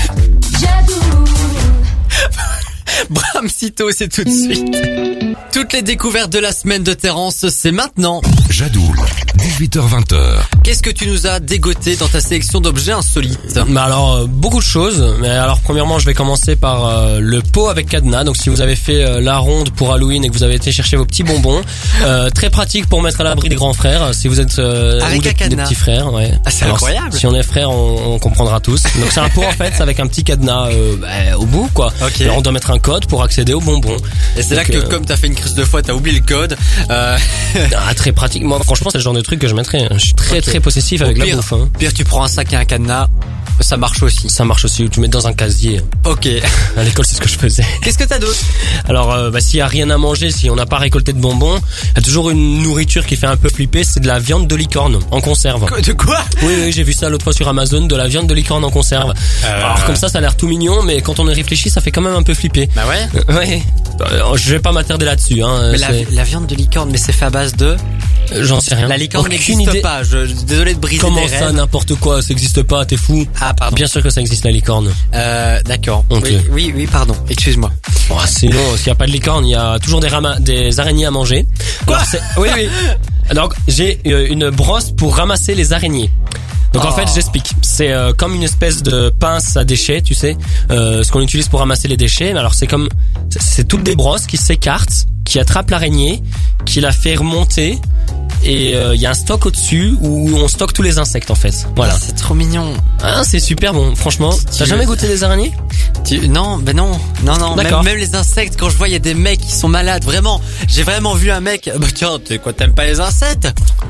Bram Cito, c'est tout de suite. Toutes les découvertes de la semaine de Terrence, c'est maintenant. Jadoul, dix-huit heures vingt. Qu'est-ce que tu nous as dégoté dans ta sélection d'objets insolites? Bah alors euh, beaucoup de choses, mais alors premièrement je vais commencer par euh, le pot avec cadenas. Donc si vous avez fait euh, la ronde pour Halloween et que vous avez été chercher vos petits bonbons, euh, très pratique pour mettre à l'abri des grands frères. Si vous êtes euh, Avec ou des, un cadenas. des petits frères, ouais. Ah, c'est Alors, incroyable. Si on est frères, on, on comprendra tous. Donc c'est un pot en fait avec un petit cadenas euh, bah, au bout, quoi. Ok. Alors on doit mettre un code pour accéder aux bonbons. Et c'est là Donc, que euh, comme t'as fait une crise de foi, t'as oublié le code. Euh... Ah, très pratique. Moi franchement c'est le genre de truc que je mettrais. Je suis très Ok. très possessif Au avec la pire, bouffe. Hein. pire, tu prends un sac et un cadenas, ça marche aussi. Ça marche aussi. Tu mets dans un casier. Ok. À l'école c'est ce que je faisais. Qu'est-ce que t'as d'autre? Alors, euh, bah, s'il y a rien à manger, si on n'a pas récolté de bonbons, il y a toujours une nourriture qui fait un peu flipper, c'est de la viande de licorne en conserve. De quoi? Oui, oui, j'ai vu ça l'autre fois sur Amazon, de la viande de licorne en conserve. Euh. Alors comme ça, ça a l'air tout mignon, mais quand on y réfléchit, ça fait quand même un peu flipper. Bah ouais. Euh, ouais. Euh, je vais pas m'attarder là-dessus. Hein. Mais la, c'est- la viande de licorne, mais c'est fait à base de... euh, J'en sais rien. La licorne Aucune n'existe idée. pas. Je, je- désolé de briser Comment tes ça, rêves. n'importe quoi, ça existe pas, t'es fou. Ah pardon. Bien sûr que ça existe la licorne. Euh, d'accord. Ok. Oui, oui, oui, pardon. Excuse-moi. Oh, sinon, s'il n'y a pas de licorne, il y a toujours des, rama- des araignées à manger. Quoi Alors, c'est- Oui, oui. Donc, j'ai euh, une brosse pour ramasser les araignées. Donc en Oh. fait, j'explique. C'est euh, comme une espèce de pince à déchets, tu sais, euh, ce qu'on utilise pour ramasser les déchets. Mais alors c'est comme, c'est- c'est toutes des brosses qui s'écartent, qui attrapent l'araignée, qui la fait remonter. Et il euh, y a un stock au-dessus où on stocke tous les insectes en fait. Voilà. Ah, c'est trop mignon. Hein, c'est super bon. Franchement, t'as jamais goûté des araignées? Tu, non, ben non, non, non. Même, D'accord. même les insectes, quand je vois il y a des mecs qui sont malades, vraiment. J'ai vraiment vu un mec. Bah tiens, t'es quoi, t'aimes pas les insectes?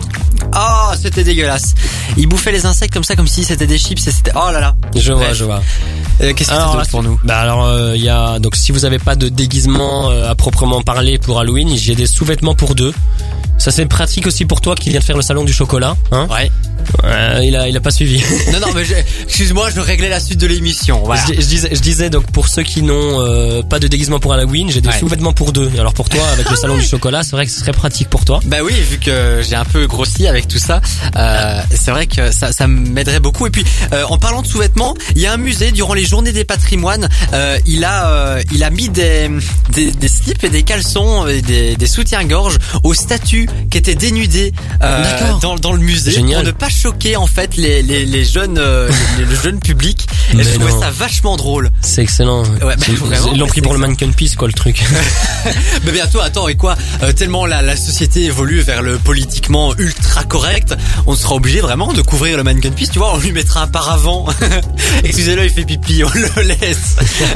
Oh, c'était dégueulasse. Il bouffait les insectes comme ça, comme si c'était des chips. Et c'était. Oh là là. Je vois, Bref. je vois. Euh, Qu'est-ce que Alors, c'est là, d'autre pour nous? Bah alors il y a donc si vous avez pas de déguisement euh, à proprement parler pour Halloween, j'ai des sous-vêtements pour deux. Ça c'est pratique aussi pour toi qui viens de faire le salon du chocolat, hein? Ouais. Euh, il a il a pas suivi. Non, non, mais je- excuse-moi, je réglais la suite de l'émission. Voilà. Je, je disais je disais donc pour ceux qui n'ont euh, pas de déguisement pour Halloween, j'ai des Ouais. sous-vêtements pour deux. Alors pour toi avec le salon du chocolat, c'est vrai que ce serait pratique pour toi. Bah oui, vu que j'ai un peu grossi avec tout ça, euh, c'est vrai que ça, ça m'aiderait beaucoup. Et puis, euh, en parlant de sous-vêtements, il y a un musée durant les Journées des Patrimoines. Euh, il a, euh, il a mis des, des, des slips et des caleçons et des, des soutiens-gorge aux statues qui étaient dénudées euh, D'accord. dans, dans le musée Génial. pour ne pas choquer en fait les, les, les jeunes, euh, les, le jeune public. Et Mais je trouvais non. ça vachement drôle. C'est excellent. Ouais, bah, C'est- vraiment, ils l'ont mais pris c'est pour le excellent. mannequin piece quoi le truc. Mais bientôt, attends, et quoi euh, tellement la, la société évolue vers le politiquement ultra correct, on sera obligé vraiment de couvrir le mannequin piece, tu vois, on lui mettra un paravent. Excusez-le, il fait pipi, on le laisse.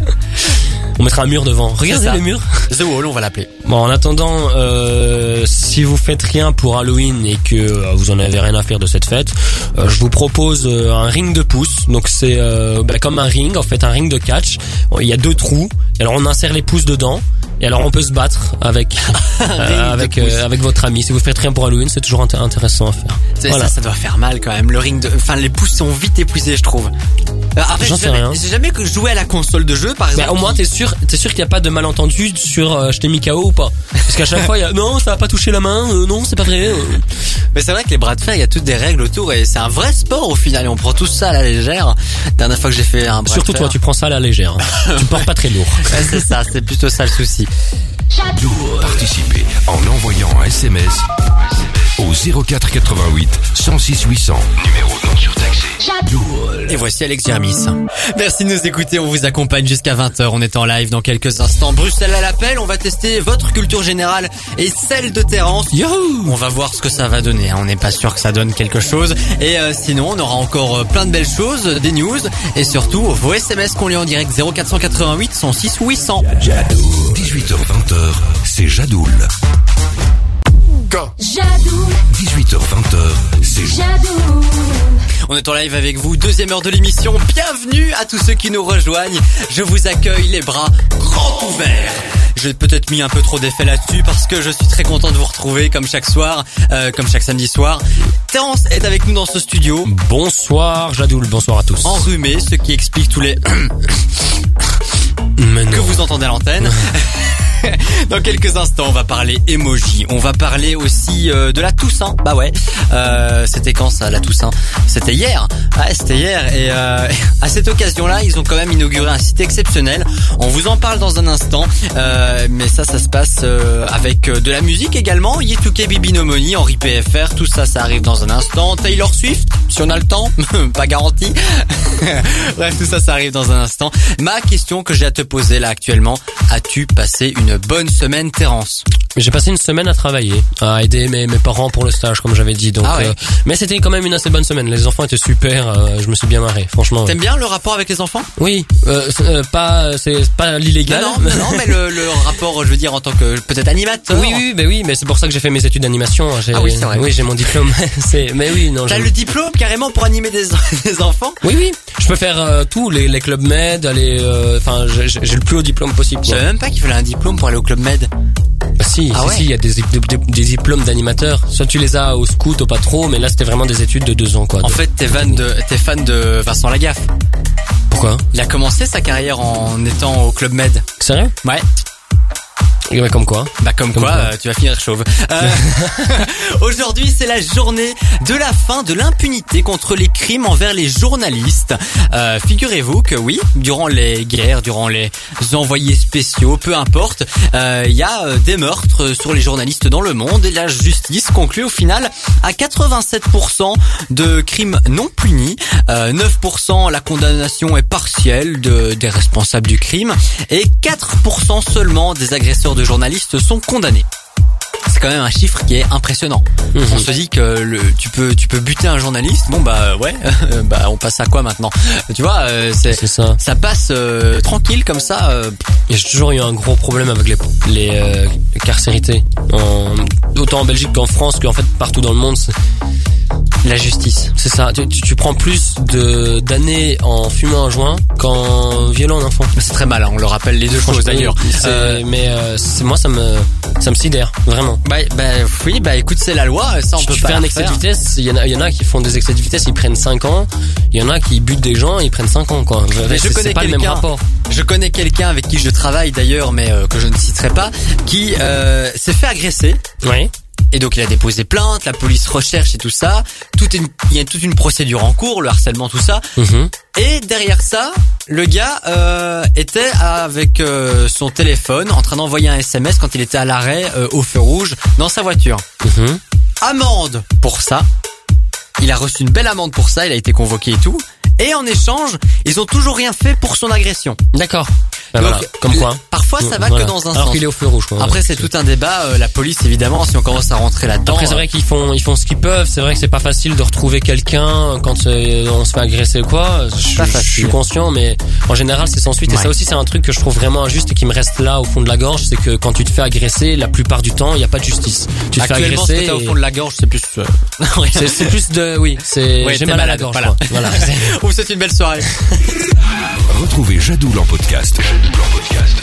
On mettra un mur devant. Regardez ça. le mur. The Wall, on va l'appeler. Bon, en attendant, euh, si vous faites rien pour Halloween et que euh, vous en avez rien à faire de cette fête, euh, je vous propose euh, un ring de pouces. Donc c'est euh, bah, comme un ring, en fait, un ring de catch. Bon, il y a deux trous. Alors on insère les pouces dedans Et alors on peut se battre avec euh, avec euh, avec votre ami. Si vous faites rien pour Halloween, c'est toujours int- intéressant à faire. C'est Voilà. ça, ça doit faire mal quand même. Le ring de, enfin les pouces sont vite épuisés, je trouve. Euh, Après, J'en j'ai sais jamais, rien. j'ai jamais joué à la console de jeu, par exemple. Bah, au moins t'es sûr, t'es sûr qu'il n'y a pas de malentendu sur euh, je t'ai mis K O ou pas. Parce qu'à chaque fois il y a non ça va pas toucher la main, euh, non c'est pas vrai. euh. Mais c'est vrai que les bras de fer, il y a toutes des règles autour et c'est un vrai sport au final. Et on prend tout ça à la légère. Dernière fois que j'ai fait un bras Surtout de toi fer. tu prends ça à la légère. Hein. Tu portes pas très lourd. Ouais, c'est ça, c'est plutôt ça le souci. Participez en envoyant un S M S au zéro quatre quatre-vingt-huit cent six huit cents. Numéro non surtaxé. Et voici Alex Jermis. Merci de nous écouter, on vous accompagne jusqu'à vingt heures. On est en live dans quelques instants. Bruxelles à l'appel, on va tester votre culture générale et celle de Terence. Youhou. On va voir ce que ça va donner, hein. On n'est pas sûr que ça donne quelque chose. Et euh, sinon, on aura encore euh, plein de belles choses, des news et surtout vos S M S qu'on lit en direct zéro quatre cent quatre-vingt-huit cent six huit cents. dix-huit heures vingt, c'est Jadoul. Jadoul, dix-huit heures vingt, c'est Jadoul. On est en live avec vous, deuxième heure de l'émission. Bienvenue à tous ceux qui nous rejoignent. Je vous accueille les bras grands ouverts. J'ai peut-être mis un peu trop d'effet là-dessus parce que je suis très content de vous retrouver comme chaque soir, euh, comme chaque samedi soir. Terence est avec nous dans ce studio, Bonsoir Jadoul, bonsoir à tous. enrhumé, ce qui explique tous les Mais non. que vous entendez à l'antenne. Dans quelques instants, on va parler emoji. On va parler aussi euh, de la Toussaint. Bah ouais. Euh, c'était quand ça, la Toussaint? C'était hier. Ouais, c'était hier. Et euh, à cette occasion-là, ils ont quand même inauguré un site exceptionnel. On vous en parle dans un instant. Euh, mais ça, ça se passe euh, avec euh, de la musique également. Y deux K, Bibi No Money, Henri P F R. Tout ça, ça arrive dans un instant. Taylor Swift, si on a le temps. Pas garanti. Bref, tout ça, ça arrive dans un instant. Ma question que j'ai à te poser là actuellement. As-tu passé une bonne semaine, Terence? J'ai passé une semaine à travailler, à aider mes, mes parents pour le stage, comme j'avais dit. Donc, Ah ouais. euh, mais c'était quand même une assez bonne semaine. Les enfants étaient super. euh, je me suis bien marré, franchement. T'aimes bien le rapport avec les enfants? Oui, euh, c'est, euh, pas c'est pas l'illégal. Non, non, non, mais le, le rapport, je veux dire, en tant que peut-être animateur. Oui, oui, ben oui, mais c'est pour ça que j'ai fait mes études d'animation. J'ai, Ah oui, c'est vrai. Oui, j'ai mon diplôme. c'est, mais oui, non. T'as j'ai- le diplôme carrément pour animer des, des enfants? Oui, oui. Je peux faire euh, tout, les, les clubs med, aller. Enfin, j'ai, j'ai le plus haut diplôme possible. Je quoi. savais même pas qu'il fallait un diplôme pour aller au Club Med. Bah, si, Ah si, ouais. si, il y a des, des, des- des diplômes d'animateurs. Soit tu les as au scout, au pas trop, mais là c'était vraiment des études de deux ans, quoi. En De- fait, t'es fan de, t'es fan de Vincent Lagaffe. Pourquoi? Il a commencé sa carrière en étant au Club Med. Sérieux? Ouais. Et ouais, comme quoi? Bah comme, Comme quoi, quoi. euh, tu vas finir chauve. Euh, Aujourd'hui, c'est la journée de la fin de l'impunité contre les crimes envers les journalistes. Euh, figurez-vous que oui, durant les guerres, durant les envoyés spéciaux, peu importe, euh, il y a euh, des meurtres sur les journalistes dans le monde et la justice conclut au final à quatre-vingt-sept pour cent de crimes non punis, euh, neuf pour cent la condamnation est partielle de, des responsables du crime et quatre pour cent seulement des agresseurs de journalistes sont condamnés. C'est quand même un chiffre qui est impressionnant. Mhm. On se dit que le, tu peux tu peux buter un journaliste. Bon bah ouais, bah on passe à quoi maintenant? Tu vois, euh, c'est C'est ça. ça passe euh, tranquille comme ça. euh, Et j'ai toujours eu un gros problème avec les, les euh, carcérités. En, autant en Belgique qu'en France, qu'en fait partout dans le monde. C'est, la justice. c'est ça. Tu, tu, tu prends plus de d'années en fumant un joint qu'en violant un enfant. C'est très mal, hein, on le rappelle les deux choses d'ailleurs. C'est- Euh, mais euh, c'est, moi ça me ça me sidère vraiment. bah, bah oui, bah écoute, c'est la loi, ça on Tu, peut tu pas fais un la excès de refaire. vitesse, il y en a, il y en a qui font des excès de vitesse, ils prennent cinq ans. Il y en a qui butent des gens, ils prennent cinq ans, quoi. Mais je c'est, connais c'est pas le même quelqu'un. rapport. Je connais quelqu'un avec qui je travaille d'ailleurs, mais euh, que je ne citerai pas, qui euh, s'est fait agresser. Oui. Et donc il a déposé plainte, la police recherche et tout ça. Tout est une- il y a toute une procédure en cours, le harcèlement, tout ça. Mhm. Et derrière ça, le gars euh, était avec euh, son téléphone en train d'envoyer un S M S quand il était à l'arrêt euh, au feu rouge dans sa voiture. Mhm. Amende pour ça. Il a reçu une belle amende pour ça, il a été convoqué et tout. Et en échange, ils ont toujours rien fait pour son agression. D'accord. Ben Donc, voilà, comme quoi. Parfois ça va Voilà. que dans un Alors sens. qu'il est au feu rouge, quoi. Après c'est tout un débat, euh, la police évidemment, si on commence à rentrer là-dedans. Après c'est vrai qu'ils font ils font ce qu'ils peuvent. C'est vrai que c'est pas facile de retrouver quelqu'un quand euh, on se fait agresser ou quoi. Je, Pas je facile. suis conscient, mais en général c'est sans suite. Et Ouais. ça aussi c'est un truc que je trouve vraiment injuste et qui me reste là au fond de la gorge, c'est que quand tu te fais agresser, la plupart du temps il y a pas de justice. Tu te fais Actuellement, ce que agresser. t'as au et- fond de la gorge, c'est plus. euh, rien. C'est, c'est plus de oui. C'est Ouais, j'ai t'es mal à la malade, gorge. voilà. quoi. Voilà. On vous souhaite une belle soirée. Retrouvez Jadoul en podcast. Jadoul en podcast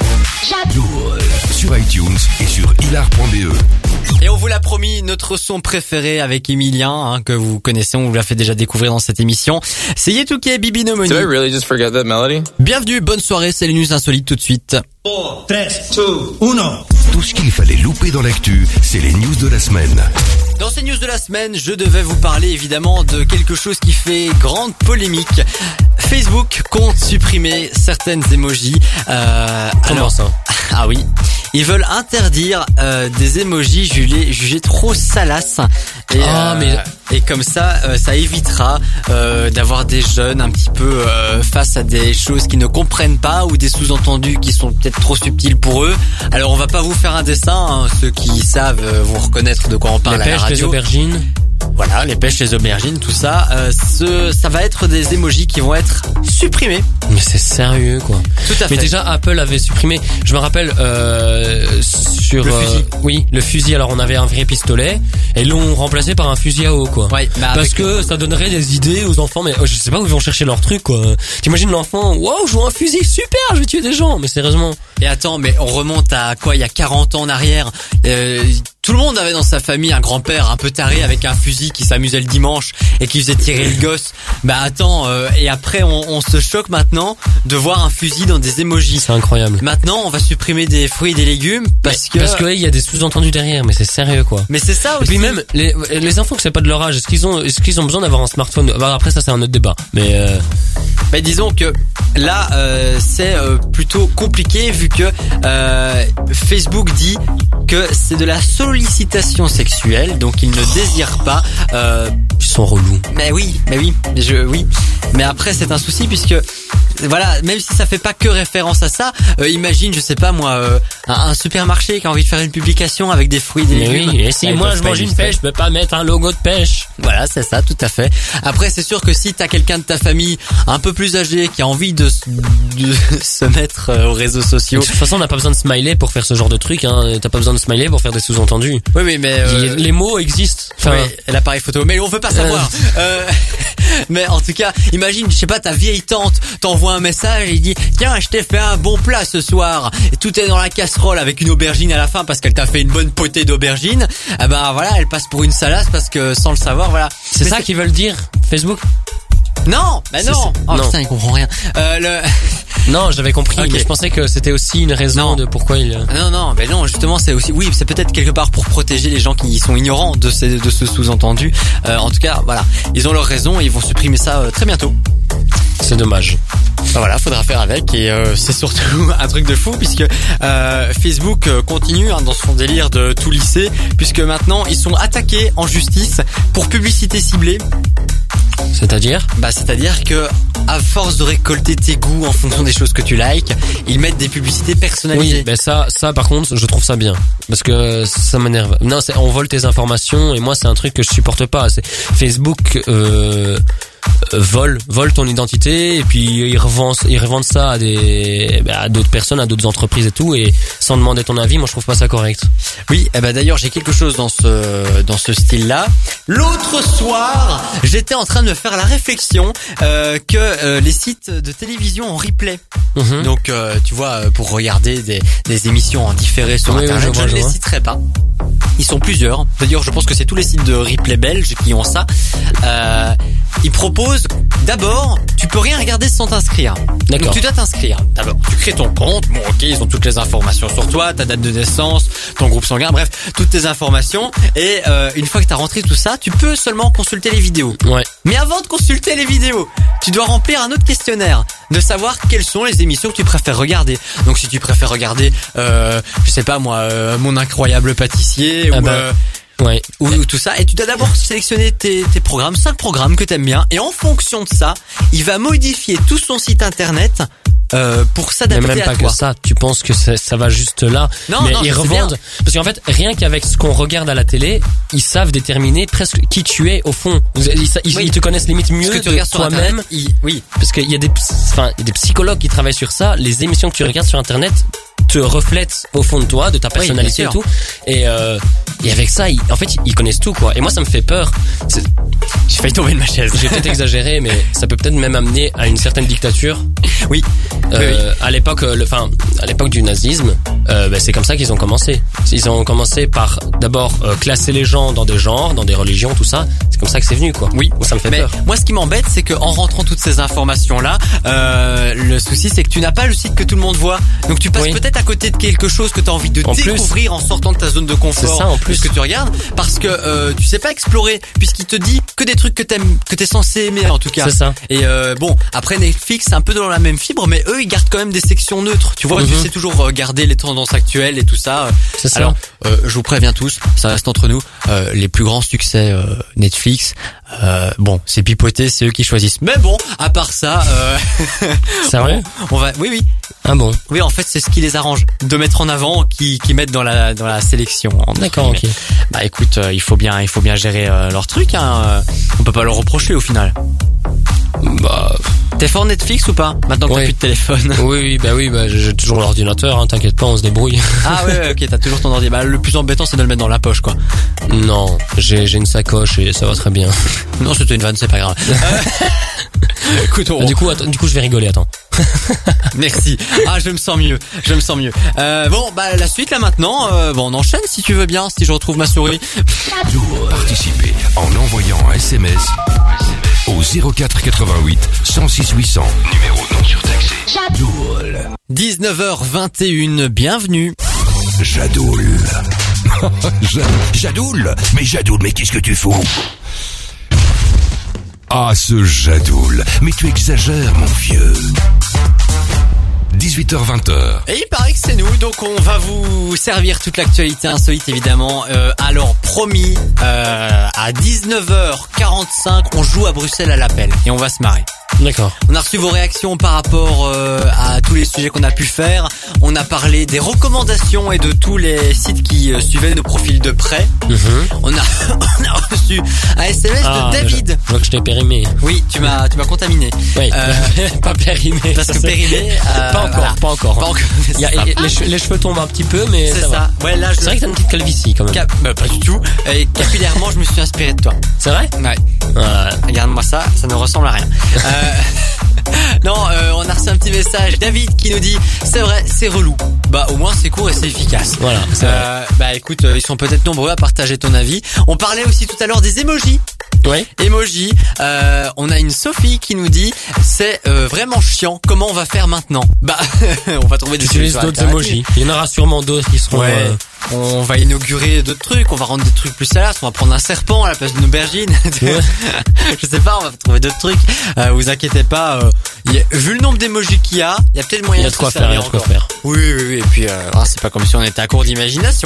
Jadul sur iTunes et sur hilar point b e. Et on vous l'a promis, notre son préféré avec Emilien, hein, que vous connaissez, on vous l'a fait déjà découvrir dans cette émission. C'est Yetuke Bibi No Money. Did I really just forget that melody? Bienvenue, bonne soirée, c'est les news insolites tout de suite. four, three, two, one. Tout ce qu'il fallait louper dans l'actu, c'est les news de la semaine. Dans ces news de la semaine, je devais vous parler évidemment de quelque chose qui fait grande polémique. Facebook compte supprimer certaines emojis. Euh, Comment alors, ça? Ah oui, ils veulent interdire euh, des emojis jugés, jugés trop salaces. Et, Ah, euh, mais- et comme ça, euh, ça évitera euh, d'avoir des jeunes un petit peu euh, face à des choses qu'ils ne comprennent pas ou des sous-entendus qui sont peut-être trop subtils pour eux. Alors on va pas vous faire un dessin, hein, ceux qui savent euh, vont reconnaître de quoi on parle Les à la pêches, radio. les aubergines. Voilà, les pêches, les aubergines, tout ça. Euh, ce, ça va être des emojis qui vont être supprimés. Mais c'est sérieux, quoi. Tout à Mais fait. déjà, Apple avait supprimé. Je me rappelle euh, sur Le fusil. euh, oui, le fusil. Alors on avait un vrai pistolet et l'ont remplacé par un fusil à eau, quoi. Ouais, bah Parce avec- que ça donnerait des idées aux enfants, mais oh, je sais pas où ils vont chercher leur truc, quoi. T'imagines l'enfant, waouh, je vois un fusil, super, je vais tuer des gens. Mais sérieusement, Et attends, mais on remonte à quoi, il y a quarante ans en arrière. Euh, tout le monde avait dans sa famille un grand-père un peu taré avec un fusil qui s'amusait le dimanche et qui faisait tirer le gosse. Bah attends, euh, et après on, on se choque maintenant de voir un fusil dans des emojis. c'est incroyable. Maintenant, on va supprimer des fruits et des légumes parce que... Parce que ouais, il y a des sous-entendus derrière, mais c'est sérieux, quoi. Mais c'est ça Et aussi. puis même les, les enfants que c'est pas de leur âge, est-ce qu'ils ont est-ce qu'ils ont besoin d'avoir un smartphone? Bah, après ça c'est un autre débat. Mais euh, Bah, disons que là, euh, c'est euh, plutôt compliqué vu que euh, Facebook dit que c'est de la sollicitation sexuelle, donc ils ne désirent pas. Euh, ils sont relous. mais oui, mais oui, mais je, oui. Mais après, c'est un souci puisque voilà, même si ça fait pas que référence à ça, euh, imagine, je sais pas moi, euh, un, un supermarché qui a envie de faire une publication avec des fruits, et des Mais légumes. oui, et si Bah, ils moi peuvent je pas mange une illustrer. pêche, je peux pas mettre un logo de pêche. Voilà, c'est ça, tout à fait. Après, c'est sûr que si t'as quelqu'un de ta famille un peu plus âgé qui a envie de, s- de se mettre euh, aux réseaux De sociaux. toute façon, on n'a pas besoin de smiley pour faire ce genre de truc. Hein. T'as pas besoin de smiley pour faire des sous-entendus. Oui, oui, mais euh, Les mots existent. Enfin, ouais, l'appareil photo, mais on veut pas savoir. Euh, mais en tout cas, imagine, je sais pas, ta vieille tante t'envoie un message et il dit tiens, je t'ai fait un bon plat ce soir. Et tout est dans la casserole avec une aubergine à la fin parce qu'elle t'a fait une bonne potée d'aubergine. Ah ben voilà, elle passe pour une salade parce que sans le savoir, voilà. c'est Mais ça qu'ils veulent dire, Facebook? Non, bah C'est non. ça. Oh Non. putain, il comprend rien. Euh, le Non, j'avais compris, Ok. mais je pensais que c'était aussi une raison Non. de pourquoi il... Non, non, ben non, justement, c'est aussi, oui, c'est peut-être quelque part pour protéger les gens qui sont ignorants de ces, de ce sous-entendu. Euh, en tout cas, voilà, ils ont leur raison et ils vont supprimer ça euh, très bientôt. C'est dommage. Ben voilà, faudra faire avec et euh, c'est surtout un truc de fou puisque euh, Facebook euh, continue hein, dans son délire de tout lisser puisque maintenant ils sont attaqués en justice pour publicité ciblée. C'est-à-dire? Bah, c'est-à-dire que à force de récolter tes goûts en fonction des choses que tu likes, ils mettent des publicités personnalisées. Oui, ben ça, ça par contre, je trouve ça bien. Parce que ça m'énerve. Non, c'est, on vole tes informations et moi c'est un truc que je supporte pas. C'est Facebook euh, euh, vole, vole ton identité et puis ils revendent, ils revendent ça à des, ben, à d'autres personnes, à d'autres entreprises et tout et sans demander ton avis, moi je trouve pas ça correct. Oui, eh ben d'ailleurs j'ai quelque chose dans ce dans ce style-là. L'autre soir, j'étais en train de me faire la réflexion euh, que euh, les sites de télévision en replay, Mhm. donc euh, tu vois, euh, pour regarder des, des émissions en différé sur Oui, oui, internet, je vois, je je ne les vois. citerai pas. Ils sont plusieurs. D'ailleurs, je pense que c'est tous les sites de replay belges qui ont ça. Euh, ils proposent d'abord, tu peux rien regarder sans t'inscrire. D'accord. Donc tu dois t'inscrire. D'abord, tu crées ton compte. Bon, ok, ils ont toutes les informations sur toi, ta date de naissance, ton groupe sanguin, bref, toutes tes informations. Et euh, une fois que tu as rentré tout ça, tu peux seulement consulter les vidéos. Ouais. Mais avant de consulter les vidéos, tu dois remplir un autre questionnaire de savoir quelles sont les émissions que tu préfères regarder. Donc si tu préfères regarder, euh, je sais pas moi, euh, Mon incroyable pâtissier Ah ou, bah, euh, Ouais. ou, ou tout ça, et tu dois d'abord sélectionner tes, tes programmes, cinq programmes que t'aimes bien, et en fonction de ça, il va modifier tout son site internet euh, pour Mais s'adapter même à pas toi. que ça, tu penses que ça, ça va juste là. Non, mais non, ils je sais revendent. Parce qu'en fait, rien qu'avec ce qu'on regarde à la télé, ils savent déterminer presque qui tu es au fond. Ils, ils- ils- Oui. ils te connaissent limite mieux Ce que tu que regardes sur toi-même. internet, il- oui. Parce qu'il y a des, ps- enfin, il y a des psychologues qui travaillent sur ça. Les émissions que tu regardes sur internet te reflètent au fond de toi, de ta Oui, personnalité bien et sûr. tout. Et, euh, et avec ça, ils, en fait, ils connaissent tout, quoi. Et moi, ça me fait peur. C'est- J'ai failli tomber de ma chaise. J'ai peut-être exagéré, mais ça peut peut-être même amener à une certaine dictature. Oui. Euh, à l'époque, euh, le, enfin, à l'époque du nazisme, euh, bah, c'est comme ça qu'ils ont commencé. Ils ont commencé par d'abord euh, classer les gens dans des genres, dans des religions, tout ça. C'est comme ça que c'est venu, quoi. Oui. Ça me fait Mais peur. moi, ce qui m'embête, c'est qu'en rentrant toutes ces informations-là, euh, le souci, c'est que tu n'as pas le site que tout le monde voit. Donc tu passes Oui. peut-être à côté de quelque chose que tu as envie de En découvrir en sortant de ta zone de confort. C'est ça, en plus. Que tu regardes, parce que euh, tu sais pas explorer, puisqu'il te dit que des trucs que t'aimes, que t'es censé aimer en tout cas. C'est ça. Et euh, bon, après Netflix, c'est un peu dans la même fibre, mais eux, ils gardent quand même des sections neutres. Tu vois, Mhm. tu sais toujours euh, garder les tendances actuelles et tout ça. C'est ça. Alors, euh, je vous préviens tous, ça reste entre nous. Euh, les plus grands succès euh, Netflix, euh, bon, c'est pipoté, c'est eux qui choisissent. Mais bon, à part ça, euh, Sérieux? on va, oui, oui, Ah bon. oui. En fait, c'est ce qui les arrange de mettre en avant, qui, qui mettent dans la dans la sélection. entre D'accord, ok. guillemets. Bah écoute, euh, il faut bien, il faut bien gérer euh, leur truc. Hein. euh, On peut pas leur reprocher au final. Bah, T'es fort Netflix ou pas? Maintenant que t'as Oui. plus de téléphone. oui, oui, bah oui, bah j'ai toujours l'ordinateur, hein, t'inquiète pas, on se débrouille. Ah ouais, ouais, ok, t'as toujours ton ordi. Bah le plus embêtant, c'est de le mettre dans la poche, quoi. Non, j'ai j'ai une sacoche et ça va très bien. Non, c'était une vanne, c'est pas grave. Euh, Écoute, on... Bah, du coup, attends, du coup, je vais rigoler, attends. merci. Ah, je me sens mieux. Je me sens mieux. Euh, bon, bah la suite là maintenant. Euh, bon, on enchaîne si tu veux bien. Si je retrouve ma souris. Participez en envoyant un S M S au zéro quatre quatre-vingt-huit cent six huit cents. Numéro non surtaxé. Jadoul. dix-neuf heures vingt et une. Bienvenue. Jadoul. Ja- Jadoul. Mais Jadoul, mais qu'est-ce que tu fous? Ah, ce Jadoul. Mais tu exagères, mon vieux. dix-huit heures vingt. Et il paraît que c'est nous, donc on va vous servir toute l'actualité insolite évidemment. Euh, alors promis, euh, à dix-neuf heures quarante-cinq, on joue à Bruxelles à l'appel et on va se marrer. D'accord. On a reçu vos réactions par rapport euh, à tous les sujets qu'on a pu faire. On a parlé des recommandations et de tous les sites qui euh, suivaient nos profils de près. Mhm. On a, on a reçu un S M S Ah, de David. Je vois que je t'ai périmé. Oui, tu m'as, tu m'as contaminé. Oui. Euh, pas périmé. parce que ça, c'est- périmé. euh, Pas encore, voilà. pas encore. Pas encore. Il y a- C'est ça. les, cheveux, les cheveux tombent un petit peu, mais C'est ça, ça. va. Ouais, là, je... C'est vrai que t'as une petite calvitie quand même. Cap... Bah, pas du tout. Et capillairement, je me suis inspiré de toi. C'est vrai? Ouais. Ah, Regarde-moi ça, ça ne ressemble à rien. Euh... non, euh, on a reçu un petit message. David qui nous dit, c'est vrai, c'est relou. Bah, au moins, c'est court et c'est efficace. voilà, c'est vrai. Euh, bah, écoute, euh, ils sont peut-être nombreux à partager ton avis. On parlait aussi tout à l'heure des emojis. Ouais. Emoji. Euh, on a une Sophie qui nous dit, c'est euh, vraiment chiant. Comment on va faire maintenant? Bah, on va trouver des Tu utilises solutions d'autres alternatives. emojis. Il y en aura sûrement d'autres qui seront... Ouais. euh, On va inaugurer d'autres trucs, on va rendre des trucs plus salaces, on va prendre un serpent à la place d'une aubergine. Ouais. Je sais pas, on va trouver d'autres trucs. Euh, vous inquiétez pas, euh, y a- vu le nombre d'émojis qu'il y a, il y a peut-être moyen Il y a de de quoi se faire, il y a servir de quoi encore. faire. Oui, oui, oui, et puis euh, ah, c'est pas comme si on était à court d'imagination.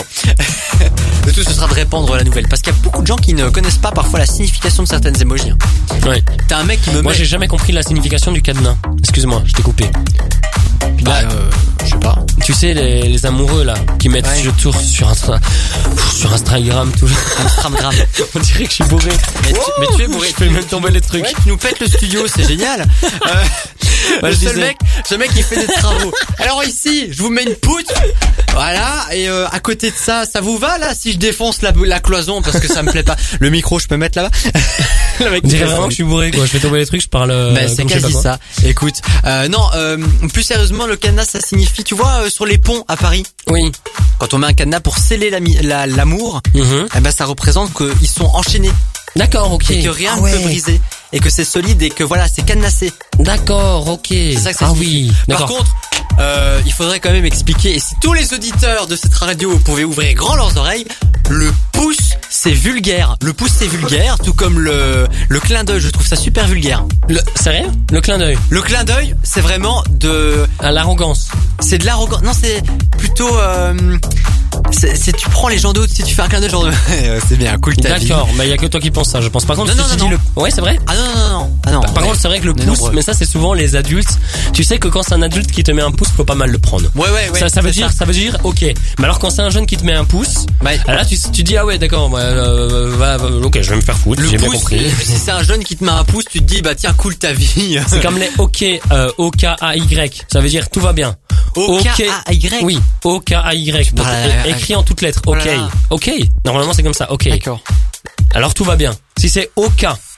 Le tout, ce sera de répandre la nouvelle, parce qu'il y a beaucoup de gens qui ne connaissent pas parfois la signification de certaines émojis. hein. Ouais. T'as un mec qui me Moi, met... j'ai jamais compris la signification du cadenas. Excuse-moi, je t'ai coupé. Bah, euh, je sais pas. Tu sais, les, les amoureux, là, qui mettent Ouais. sur tour sur, Insta- sur Instagram, tout. Instagram. On dirait que je suis bourré. Mais, tu, mais tu es bourré. Je fais même tomber les trucs. Ouais, tu nous pètes le studio, c'est génial. Euh, Bah, le je seul disais. mec, ce mec il fait des travaux. Alors ici, je vous mets une poutre. Voilà, et euh, à côté de ça, ça vous va là si je défonce la, la cloison parce que ça me plaît pas. Le micro, je peux mettre là-bas. Le mec On il dirait fait vraiment ça. que je suis bourré, quoi. Je fais tomber les trucs, je parle. euh, Ben, c'est comme je sais quasi pas quoi. ça. Écoute, euh, non, euh, plus sérieusement, le cadenas, ça signifie, tu vois, euh, sur les ponts à Paris, Oui. quand on met un cadenas pour sceller l'ami- la- l'amour, Mhm. eh ben ça représente qu'ils sont enchaînés D'accord, ok. et que rien Ah ne ouais. peut briser et que c'est solide et que voilà, c'est cadenassé. D'accord, ok. ça que ça ah signifie. oui. Par D'accord. contre, euh, il faudrait quand même expliquer, et si tous les auditeurs de cette radio pouvaient ouvrir grand leurs oreilles, le pouce c'est vulgaire. Le pouce c'est vulgaire, tout comme le, le clin d'œil, je trouve ça super vulgaire. Le, sérieux? Le clin d'œil. Le clin d'œil, c'est vraiment de... À l'arrogance. C'est de l'arrogance. Non, c'est plutôt... Euh, c'est, c'est tu prends les gens d'autres, si tu fais un clin d'œil genre de... c'est bien, cool ta vie. D'accord, mais il y a que toi qui penses ça, je pense. Par contre, Non, si non, tu non, dis non. le... Ouais, c'est vrai? Ah non, non, non, non. Ah non. Par ouais. contre, c'est vrai que le On est pouce, nombreux. mais ça c'est souvent les adultes. Tu sais que quand c'est un adulte qui te met un pouce, faut pas mal le prendre. Ouais, ouais, ouais. ça, ça veut c'est dire, ça. veut dire, ok. Mais alors quand c'est un jeune qui te met un pouce, Ouais. alors là tu, tu dis ah ouais d'accord, bah, euh, va, va, ok, je vais me faire foutre, Le j'ai bien pouce, compris. si c'est un jeune qui te met un pouce, tu te dis, bah tiens, cool ta vie. C'est comme les ok, euh, O K A Y. Ça veut dire tout va bien. O K A Y. Oui, O K A Y. parles à- Écrit en toutes lettres. Oh Ok, là là. ok. Normalement c'est comme ça. Ok. D'accord. Alors tout va bien. Si c'est O K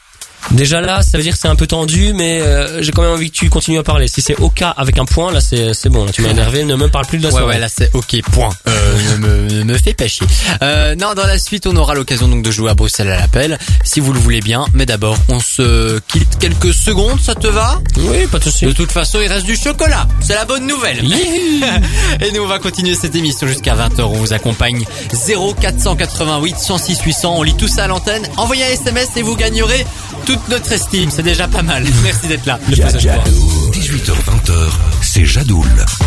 Déjà là, ça veut dire que c'est un peu tendu, mais euh, j'ai quand même envie que tu continues à parler. Si c'est OK avec un point, là c'est c'est bon. Là, tu m'as énervé, ne me parle plus de la Ouais, soirée. ouais, là c'est ok, point. Euh, ne me, ne me fais pas chier. Euh, non, dans la suite, on aura l'occasion donc de jouer à Bruxelles à l'appel, si vous le voulez bien. Mais d'abord, on se quitte quelques secondes, ça te va? Oui, pas de souci. De toute façon, il reste du chocolat. C'est la bonne nouvelle. Youhou. Et nous, on va continuer cette émission jusqu'à vingt heures. On vous accompagne zéro quatre cent quatre-vingt-huit cent six huit cents. On lit tout ça à l'antenne. Envoyez un S M S et vous gagnerez toute notre estime. C'est déjà pas mal. Merci d'être là. Le plaisir de voir. dix-huit heures vingt, c'est Jadoul.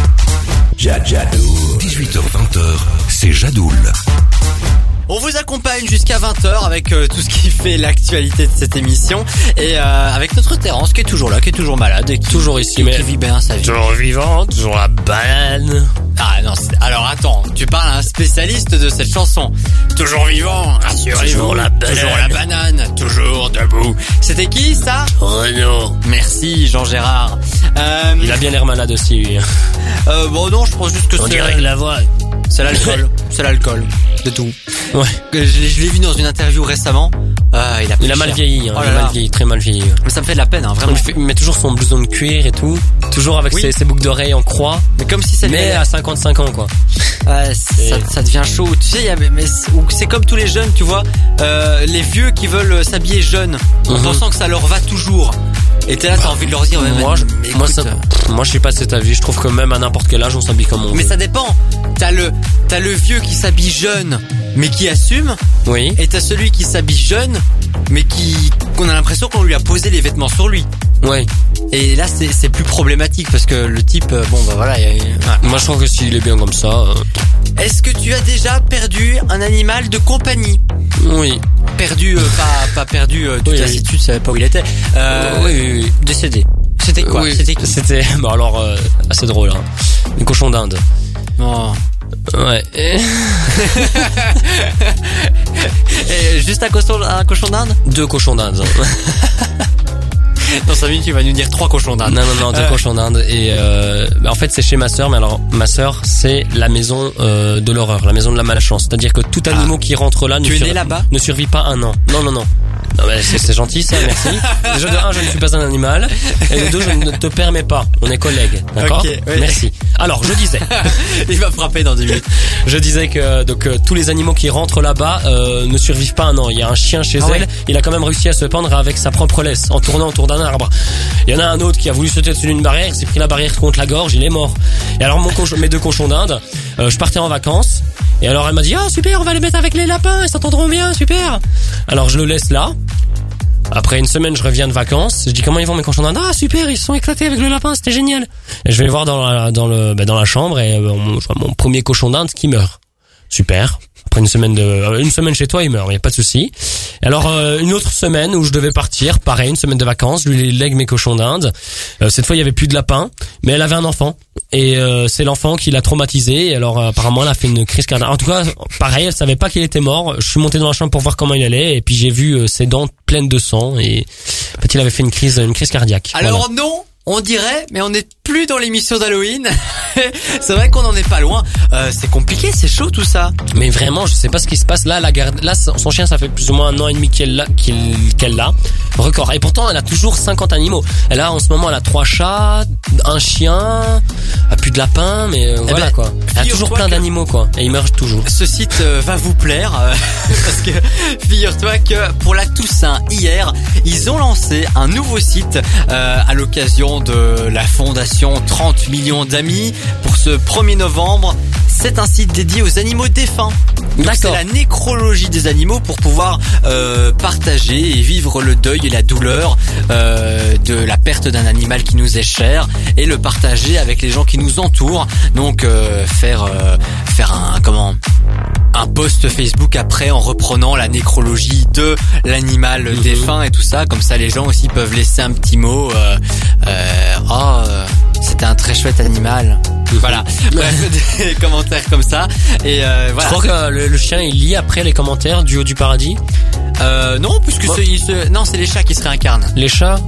Jadoul. dix-huit heures vingt, c'est Jadoul. On vous accompagne jusqu'à vingt heures avec euh, tout ce qui fait l'actualité de cette émission et euh, avec notre Terence qui est toujours là, qui est toujours malade et qui, Toujours ici, qui, mais qui vit bien sa vie. toujours vivant, toujours la banane. Ah non, c'est- alors attends, tu parles à un spécialiste de cette chanson. Toujours vivant, rassurez-vous. Toujours la banane. Toujours la banane, toujours debout. C'était qui ça? Renaud. Merci Jean Gérard. Euh, Il a bien l'air malade aussi, lui. euh, bon non, je pense juste que On c'est dirait que la voix. c'est l'alcool. C'est l'alcool, c'est tout. Ouais. Je l'ai je l'ai vu dans une interview récemment. Ah, il a, pris Il a mal cher. vieilli, hein. Oh il là a là. mal vieilli, très mal vieilli. Mais ça me fait de la peine, hein, vraiment. Il, fait- il met toujours son blouson de cuir et tout. Toujours avec Oui. ses, ses boucles d'oreilles en croix. Mais comme si ça lui Mais allait- à cinquante-cinq ans, quoi. Ouais, ça, ça devient chaud. Tu sais, il y a, mais c'est ou c'est comme tous les jeunes, tu vois, euh, les vieux qui veulent s'habiller jeunes, en Mhm. pensant que ça leur va toujours. Et t'es là, t'as envie de leur dire, ouais, moi, mais- je, mais moi, écoute, ça, euh, pff, moi, je suis pas de cet avis. Je trouve que même à n'importe quel âge, on s'habille comme on mais veut. ça dépend. T'as le, t'as le vieux qui s'habille jeune, mais qui assume, Oui. et t'as celui qui s'habille jeune, mais qui, qu'on a l'impression qu'on lui a posé les vêtements sur lui. Oui. Et là, c'est, c'est plus problématique parce que le type, euh, bon, bah voilà. il y a- voilà. Moi, je trouve que s'il est bien comme ça, euh, Est-ce que tu as déjà perdu un animal de compagnie? oui. Perdu, euh, pas, pas perdu, euh, tu Oui, t'es oui. assis dessus, tu savais pas où il était. Euh, oui, oui, oui. Décédé. C'était quoi? Oui, C'était qui? C'était, bon alors, euh, assez drôle, hein. Des cochons d'Inde. Oh. Ouais. Et- Et juste un cochon, un cochon d'Inde? Deux cochons d'Inde. Dans cinq minutes, tu vas nous dire trois cochons d'Inde. Non, non, non, deux Euh. cochons d'Inde. Et euh, bah, en fait, c'est chez ma sœur. Mais alors, ma sœur, c'est la maison euh, de l'horreur, la maison de la malchance. C'est-à-dire que tout animal qui rentre là ne, Tu es survi- né là-bas ne survit pas un an. Non, non, non. Non, mais c'est, c'est gentil, ça, merci. Déjà, de un, je ne suis pas un animal. Et de deux, je ne te permets pas. On est collègues. D'accord? Ok, oui. Merci. Alors, je disais. Il va frapper dans dix minutes. Je disais que donc euh, tous les animaux qui rentrent là-bas euh, ne survivent pas un an. Il y a un chien chez Ah elle, ouais. il a quand même réussi à se pendre avec sa propre laisse en tournant autour d'un arbre. Il y en a un autre qui a voulu sauter dessus d'une barrière, il s'est pris la barrière contre la gorge, il est mort. Et alors mon cochon, mes deux cochons d'Inde, euh, je partais en vacances et alors elle m'a dit ah super, on va les mettre avec les lapins, ils s'entendront bien, super. Alors je le laisse là. Après une semaine, je reviens de vacances. Je dis comment ils vont mes cochons d'Inde? Ah super, ils se sont éclatés avec le lapin, c'était génial. Et je vais les voir dans la, dans le bah, dans la chambre et euh, mon, je vois mon premier cochon d'Inde qui meurt. Super. Après une semaine de euh, une semaine chez toi, il meurt, il y a pas de souci. Et alors euh, une autre semaine où je devais partir, pareil, une semaine de vacances, je lui lègue mes cochons d'Inde. Euh, cette fois, il y avait plus de lapin, mais elle avait un enfant et euh, c'est l'enfant qui l'a traumatisé. Et alors euh, apparemment, elle a fait une crise cardiaque. En tout cas, pareil, elle savait pas qu'il était mort. Je suis monté dans la chambre pour voir comment il allait et puis j'ai vu euh, ses dents pleines de sang et en fait, il avait fait une crise une crise cardiaque. Alors non, on dirait, mais on n'est plus dans l'émission d'Halloween. C'est vrai qu'on en est pas loin. Euh, c'est compliqué, c'est chaud tout ça. Mais vraiment, je sais pas ce qui se passe là. La garde, là, son chien, ça fait plus ou moins un an et demi qu'elle l'a, qu'il- qu'elle l'a. Record. Et pourtant, elle a toujours cinquante animaux. Elle a en ce moment, elle a trois chats, un chien, elle a plus de lapins, mais euh, voilà ben, quoi. Elle a figure-toi toujours plein que- d'animaux quoi. Et ils meurent toujours. Ce site euh, va vous plaire euh, parce que figure-toi que pour la Toussaint hier, ils ont lancé un nouveau site euh, à l'occasion de la fondation trente millions d'amis pour ce premier novembre. C'est un site dédié aux animaux défunts. Donc c'est D'accord. la nécrologie des animaux pour pouvoir euh, partager et vivre le deuil et la douleur euh, de la perte d'un animal qui nous est cher et le partager avec les gens qui nous entourent. Donc euh, faire euh, faire un comment un post Facebook après en reprenant la nécrologie de l'animal Mhm. défunt et tout ça, comme ça les gens aussi peuvent laisser un petit mot euh, euh, oh euh, c'était un très chouette animal. Voilà. Bref, des commentaires comme ça et euh, Je voilà. crois que euh, le, le chien il lit après les commentaires du haut du paradis. Euh, non, puisque Bon. c'est, il se- non, c'est les chats qui se réincarnent. Les chats.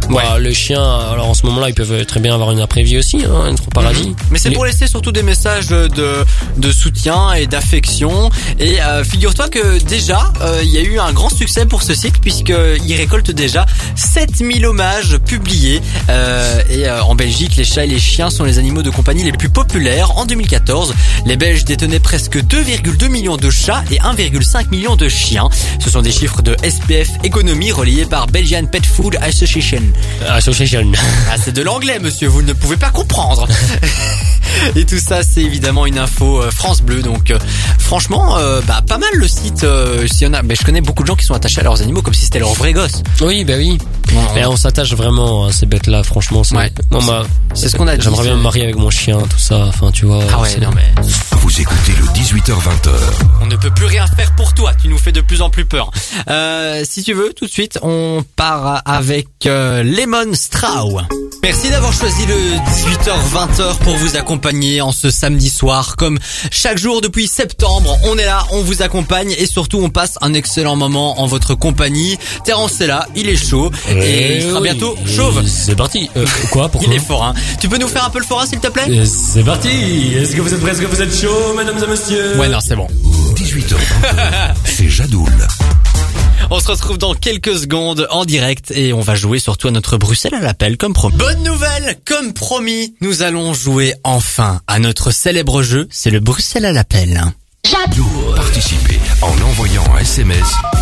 Ouais. Bah, les chiens, alors en ce moment-là, ils peuvent très bien avoir une après-vie aussi, hein, être au paradis. Mmh. Mais c'est les... pour laisser surtout des messages de de soutien et d'affection. Et euh, figure-toi que déjà, euh, il y a eu un grand succès pour ce site puisqu'il récolte déjà sept mille hommages publiés. Euh, et euh, en Belgique, les chats et les chiens sont les animaux de compagnie les plus populaires. En deux mille quatorze, les Belges détenaient presque deux virgule deux millions de chats et un virgule cinq million de chiens. Ce sont des chiffres de S P F Économie relayés par Belgian Pet Food Association. Association. Ah, c'est de l'anglais, monsieur, vous ne pouvez pas comprendre. Et tout ça, c'est évidemment une info euh, France Bleu. Donc, euh, franchement, euh, bah pas mal le site. Euh, si on a, bah, je connais beaucoup de gens qui sont attachés à leurs animaux comme si c'était leur vrai gosse. Oui, bah oui. Bon, mais on s'attache vraiment à ces bêtes-là, franchement. C'est... Ouais. Non, bah, c'est ce qu'on a dit. J'aimerais bien me marier avec mon chien, tout ça. Enfin, tu vois. Ah ouais, c'est... non mais. Vous écoutez le dix-huit heures vingt. On ne peut plus rien faire pour toi. Tu nous fais de plus en plus peur. Euh, si tu veux, tout de suite, on part avec euh, Lemon Straw. Merci d'avoir choisi le dix-huit heures vingt pour vous accompagner en ce samedi soir. Comme chaque jour depuis septembre, on est là, on vous accompagne et surtout on passe un excellent moment en votre compagnie. Terence est là, il est chaud et, et il sera oui. bientôt chauve. C'est parti. Euh, quoi pourquoi Il est forain. Tu peux nous faire un peu le forain s'il te plaît? euh, C'est parti. Est-ce que vous êtes prêts? Est-ce que vous êtes chaud, mesdames et messieurs? Ouais, non, c'est bon. dix-huit heures vingt, c'est Jadoul. On se retrouve dans quelques secondes en direct et on va jouer surtout à notre Bruxelles à l'appel comme promis. Bonne nouvelle, comme promis, nous allons jouer enfin à notre célèbre jeu, c'est le Bruxelles à l'appel. Jadoul. Participez en envoyant un S M S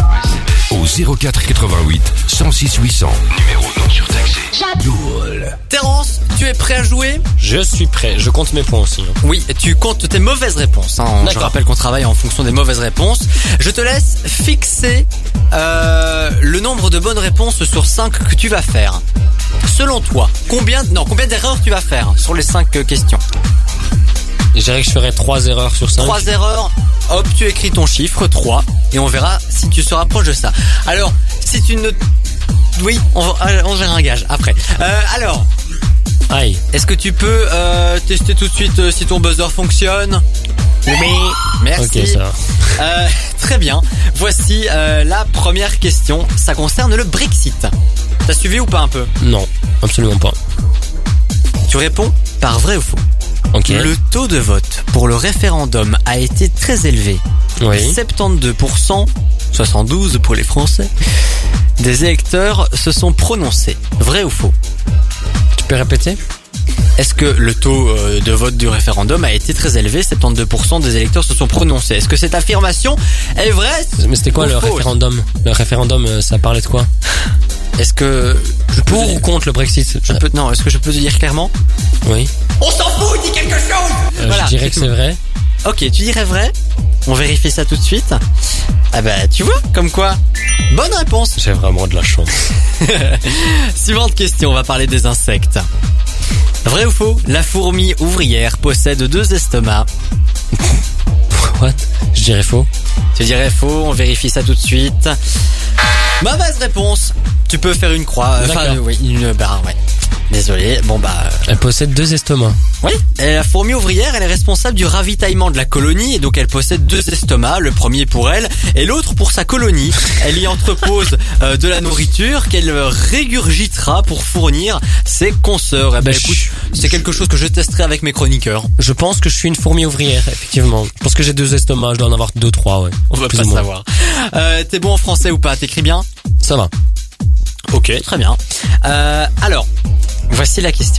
au zéro quatre quatre-vingt-huit cent six huit cents. Numéro non surtaxé. Jadoul. Terence, tu es prêt à jouer? Je suis prêt, je compte mes points aussi. Hein. Oui, tu comptes tes mauvaises réponses. Hein. Je rappelle qu'on travaille en fonction des mauvaises réponses. Je te laisse fixer euh, le nombre de bonnes réponses sur cinq que tu vas faire. Selon toi, combien non combien d'erreurs tu vas faire sur les cinq questions? Je dirais que je ferai trois erreurs sur cinq. Trois erreurs, hop, tu écris ton chiffre, trois, et on verra si tu se rapproches de ça. Alors, si tu ne... Oui, on, on verra un gage après. Euh, alors... Aïe. Est-ce que tu peux euh, tester tout de suite euh, si ton buzzer fonctionne? Oui. Merci. Ok, ça. Euh, très bien. Voici euh, la première question. Ça concerne le Brexit. T'as suivi ou pas un peu? Non, absolument pas. Tu réponds par vrai ou faux? Ok. Le taux de vote pour le référendum a été très élevé. Oui. soixante-douze pour cent, soixante-douze pour les Français, des électeurs se sont prononcés. Vrai ou faux? Tu peux répéter? Est-ce que le taux de vote du référendum a été très élevé? soixante-douze pour cent des électeurs se sont prononcés. Est-ce que cette affirmation est vraie? Mais c'était quoi le fausse? référendum? Le référendum, ça parlait de quoi? Est-ce que je peux pour ou contre le Brexit? Je peux non. Est-ce que je peux te dire clairement? Oui. On s'en fout, dis quelque chose. Euh, Voilà. Je dirais que c'est vrai. Ok, tu dirais vrai? On vérifie ça tout de suite. Ah bah tu vois, comme quoi. Bonne réponse. J'ai vraiment de la chance. Suivante question, on va parler des insectes. Vrai ou faux? La fourmi ouvrière possède deux estomacs. What? Je dirais faux. Tu dirais faux, on vérifie ça tout de suite. Mauvaise réponse. Tu peux faire une croix. Enfin, D'accord. oui, une barre, ouais. Désolé, bon bah... Elle possède deux estomacs. Oui, et la fourmi ouvrière, elle est responsable du ravitaillement de la colonie et donc elle possède deux estomacs, le premier pour elle et l'autre pour sa colonie. Elle y entrepose euh, de la nourriture qu'elle régurgitera pour fournir ses consoeurs. Eh ben, Bah, écoute, c'est quelque chose que je testerai avec mes chroniqueurs. Je pense que je suis une fourmi ouvrière, effectivement. Je pense que j'ai deux estomacs, je dois en avoir deux, trois, ouais. On va Plus pas ou moins. savoir. Euh, t'es bon en français ou pas? T'écris bien? Ça va. Ok, très bien. Euh, alors, voici la question.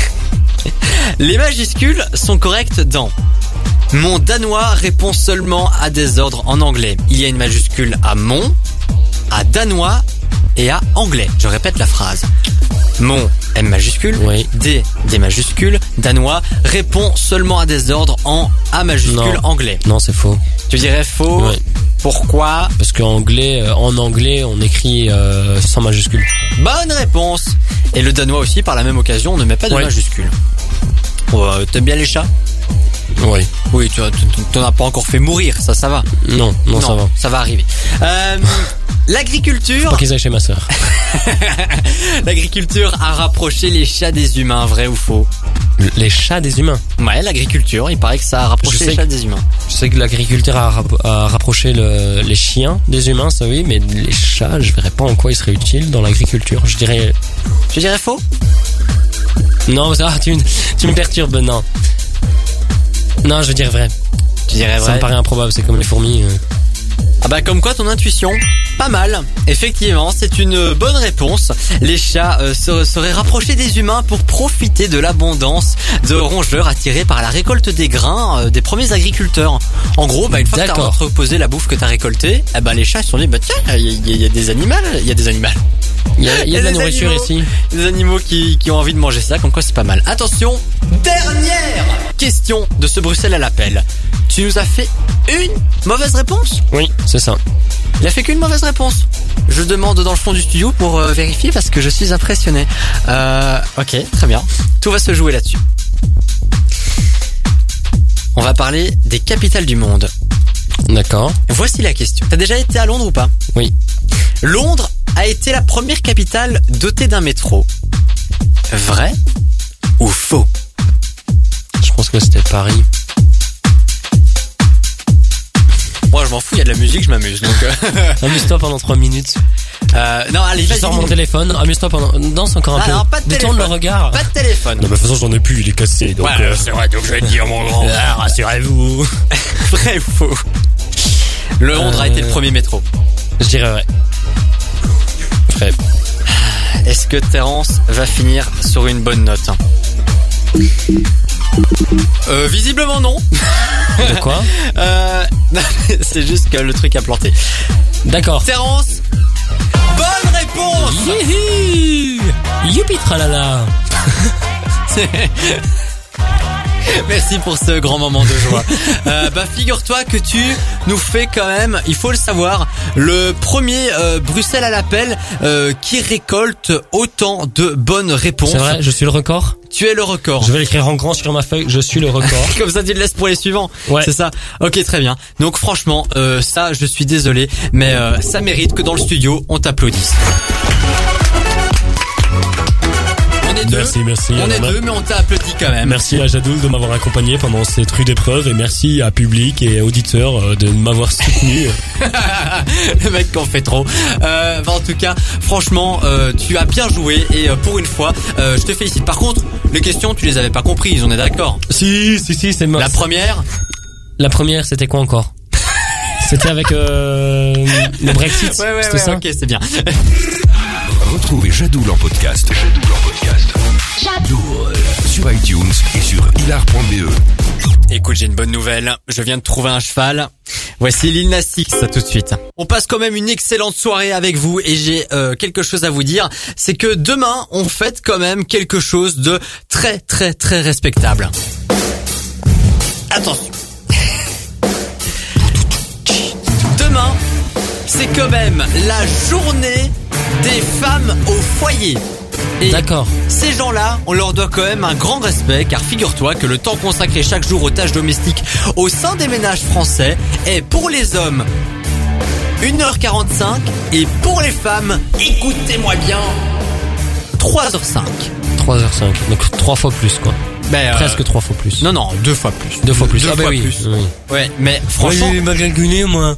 Les majuscules sont correctes dans... Mon danois répond seulement à des ordres en anglais. Il y a une majuscule à mon, à danois et à anglais. Je répète la phrase. Mon, M majuscule, Oui. D, D majuscule, danois, répond seulement à des ordres en A majuscule Non. anglais. Non, c'est faux. Tu dirais faux? Ouais. Pourquoi? Parce qu'en anglais, euh, en anglais, on écrit euh, sans majuscule. Bonne réponse. Et le danois aussi, par la même occasion, on ne met pas de Ouais. majuscule. Euh, T'aimes bien les chats? Oui. Oui, tu t'en as pas encore fait mourir, ça, ça va. Non, non, ça va. Ça va arriver. Euh, L'agriculture, Pas qu'ils aillent chez ma sœur. l'agriculture a rapproché les chats des humains, vrai ou faux? Les chats des humains. Ouais, l'agriculture, il paraît que ça a rapproché Je les sais chats que- des humains. Je sais que l'agriculture a, rap- a rapproché le, les chiens des humains, ça oui, mais les chats, je verrais pas en quoi ils seraient utiles dans l'agriculture. Je dirais... Je dirais faux. Non, ça, tu, me- tu me perturbes, non. Non, je dirais vrai. Tu dirais Ça vrai. me paraît improbable, c'est comme les fourmis. euh. Ah bah comme quoi ton intuition, pas mal. Effectivement, c'est une bonne réponse. Les chats euh, se- seraient rapprochés des humains pour profiter de l'abondance de rongeurs attirés par la récolte des grains euh, des premiers agriculteurs. En gros, bah une fois que t'as D'accord. entreposé la bouffe que t'as récoltée, eh ben les chats ils se sont dit bah tiens, il y, a- il y a des animaux, il y a des animaux. Il y a, il y a de la des nourriture animaux, ici. Des animaux qui, qui ont envie de manger ça, comme quoi c'est pas mal. Attention, dernière question de ce Bruxelles à l'appel. Tu nous as fait une mauvaise réponse? Oui, c'est ça. Il a fait qu'une mauvaise réponse. Je demande dans le fond du studio pour euh, vérifier parce que je suis impressionné. Euh, ok, très bien. Tout va se jouer là-dessus. On va parler des capitales du monde. D'accord. Voici la question. T'as déjà été à Londres ou pas? Oui. Londres a été la première capitale dotée d'un métro. Vrai ou faux? Je pense que c'était Paris. Moi je m'en fous, il y a de la musique, je m'amuse. Donc euh, Amuse-toi pendant trois minutes. euh, non, allez, Je vas-y. sors mon téléphone. Amuse-toi pendant... Danse encore un Ah peu. non, pas de Détourne le téléphone. regard. Pas de téléphone. Non, mais de toute façon, j'en ai plus, il est cassé. Donc, Ouais, euh, c'est vrai, donc je vais te dire mon grand. ah, rassurez-vous. Vrai ou faux? Londres a Euh, été le premier métro. Je dirais vrai. Vrai. Est-ce que Terence va finir sur une bonne note? Euh, visiblement non. De quoi? Euh, c'est juste que le truc a planté. D'accord. Terence, bonne réponse. Youhou! Youpi tralala. Merci pour ce grand moment de joie. Euh, bah figure-toi que tu nous fais quand même, il faut le savoir, le premier euh, Bruxelles à l'appel euh, qui récolte autant de bonnes réponses. C'est vrai, je suis le record. Tu es le record. Je vais l'écrire en grand sur ma feuille, je suis le record. Comme ça, tu le laisses pour les suivants. Ouais. C'est ça. Ok, très bien. Donc franchement, euh, ça, je suis désolé, mais euh, ça mérite que dans le studio, on t'applaudisse. On est deux. Merci, merci. On est Anna. deux, mais on t'a applaudi quand même. Merci à Jadoul de m'avoir accompagné pendant cette rude épreuve et merci à public et auditeurs euh, de m'avoir soutenu. Le mec qui en fait trop. Euh, bah, en tout cas, franchement, euh, tu as bien joué et euh, pour une fois, euh, je te félicite. Par contre, les questions, tu les avais pas comprises, on est d'accord. Si, si, si, c'est mort. La première, La première, c'était quoi encore? C'était avec euh, le Brexit. ouais, ouais, c'était ouais, ça. ok, c'est bien. Retrouvez Jadoul en podcast. Jadoul en podcast. Jadoul. Sur iTunes et sur hilar point b e. Écoute, j'ai une bonne nouvelle. Je viens de trouver un cheval. Voici Lil Nas X, tout de suite. On passe quand même une excellente soirée avec vous et j'ai euh, quelque chose à vous dire. C'est que demain, on fête quand même quelque chose de très très très respectable. Attention. Demain, c'est quand même la journée des femmes au foyer. Et D'accord. ces gens-là, on leur doit quand même un grand respect car figure-toi que le temps consacré chaque jour aux tâches domestiques au sein des ménages français est pour les hommes une heure quarante-cinq et pour les femmes, écoutez-moi bien, trois heures cinq. trois heures cinq. Donc trois fois plus, quoi. Ben, euh, Presque trois fois plus. Non, non, deux fois plus. Deux fois plus. Deux ah bah fois oui. plus. oui. Ouais, mais franchement... Ouais, j'ai mal calculé, moi.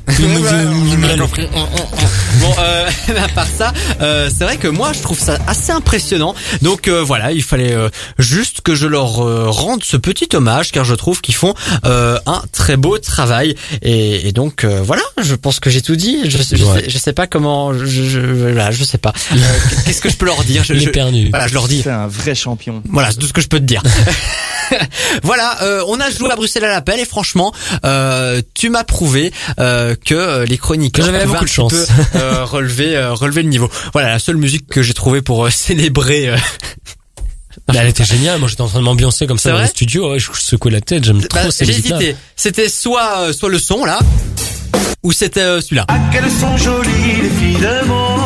Bon, euh, à part ça, euh, c'est vrai que moi je trouve ça assez impressionnant. Donc euh, voilà, il fallait euh, juste que je leur euh, rende ce petit hommage car je trouve qu'ils font euh, un très beau travail. Et, et donc euh, voilà, je pense que j'ai tout dit. Je, je, Ouais. sais, je sais pas comment, je, je, voilà, je sais pas. Euh, Qu'est-ce que je peux leur dire? Je, Il est je- perdu. Voilà, je leur dis. C'est un vrai champion. Voilà, c'est tout ce que je peux te dire. Voilà, euh, on a joué à Bruxelles à l'appel et franchement, euh, tu m'as prouvé euh, que euh, les chroniqueurs Que j'avais pouvaient beaucoup un de petit chance. peu, euh, relever euh, relever le niveau. Voilà, la seule musique que j'ai trouvée pour euh, célébrer. Euh... Mais elle était géniale. Moi, j'étais en train de m'ambiancer comme C'est ça dans vrai le studio. Ouais, je secouais la tête. J'aime trop bah, ces j'ai musiques-là. hésité. C'était soit euh, soit le son là, ou c'était euh, celui-là. Ah, qu'elles sont jolies les filles de mon pays.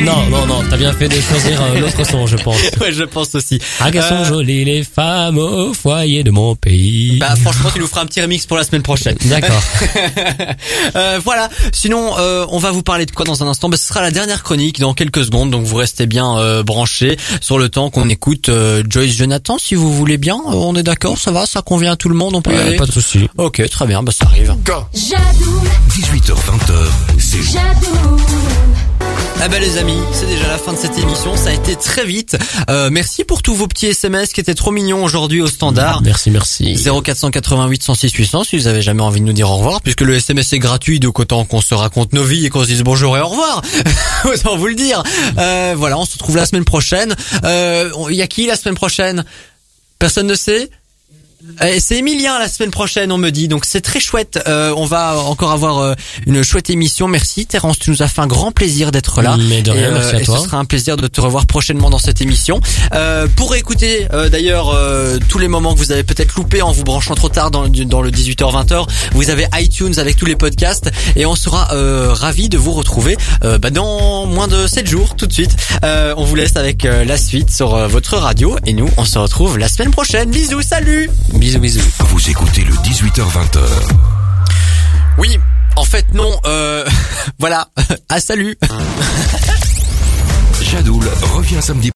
Non, non, non, t'as bien fait de choisir euh, l'autre son, je pense. Ouais, je pense aussi. Ah, qu'elles sont Euh, jolies les femmes au foyer de mon pays. Bah franchement, tu nous feras un petit remix pour la semaine prochaine. D'accord. euh, voilà. Sinon, euh, on va vous parler de quoi dans un instant? Bah, ce sera la dernière chronique dans quelques secondes, donc vous restez bien euh, branchés sur le temps qu'on écoute euh, Joyce Jonathan, si vous voulez bien. Euh, on est d'accord, ça va, ça convient à tout le monde, on peut y Ouais, aller. pas de souci. Ok, très bien, bah ça arrive. Jadoul, dix-huit heures vingt, c'est Jadoul. Ah bah les amis, c'est déjà la fin de cette émission, ça a été très vite. Euh, merci pour tous vos petits S M S qui étaient trop mignons aujourd'hui au standard. Merci, merci. zéro quatre cent quatre-vingt-huit cent six huit cents si vous avez jamais envie de nous dire au revoir, puisque le S M S est gratuit, donc autant qu'on se raconte nos vies et qu'on se dise bonjour et au revoir. Autant vous le dire. Euh, voilà, on se retrouve la semaine prochaine. Euh, il y a qui la semaine prochaine? Personne ne sait? Euh, c'est Emilien la semaine prochaine, on me dit, donc c'est très chouette. Euh, on va encore avoir euh, une chouette émission. Merci Terence, tu nous as fait un grand plaisir d'être là. Mais de rien, et, merci à et toi. ce sera un plaisir de te revoir prochainement dans cette émission. Euh, pour écouter euh, d'ailleurs euh, tous les moments que vous avez peut-être loupés en vous branchant trop tard dans, dans le dix-huit heures vingt, vous avez iTunes avec tous les podcasts et on sera euh, ravis de vous retrouver euh, bah, dans moins de sept jours tout de suite. Euh, on vous laisse avec euh, la suite sur euh, votre radio et nous on se retrouve la semaine prochaine. Bisous, salut. Bisous, bisous. Vous écoutez le dix-huit heures vingt. Oui, en fait non, euh, voilà, ah salut. Jadoul revient samedi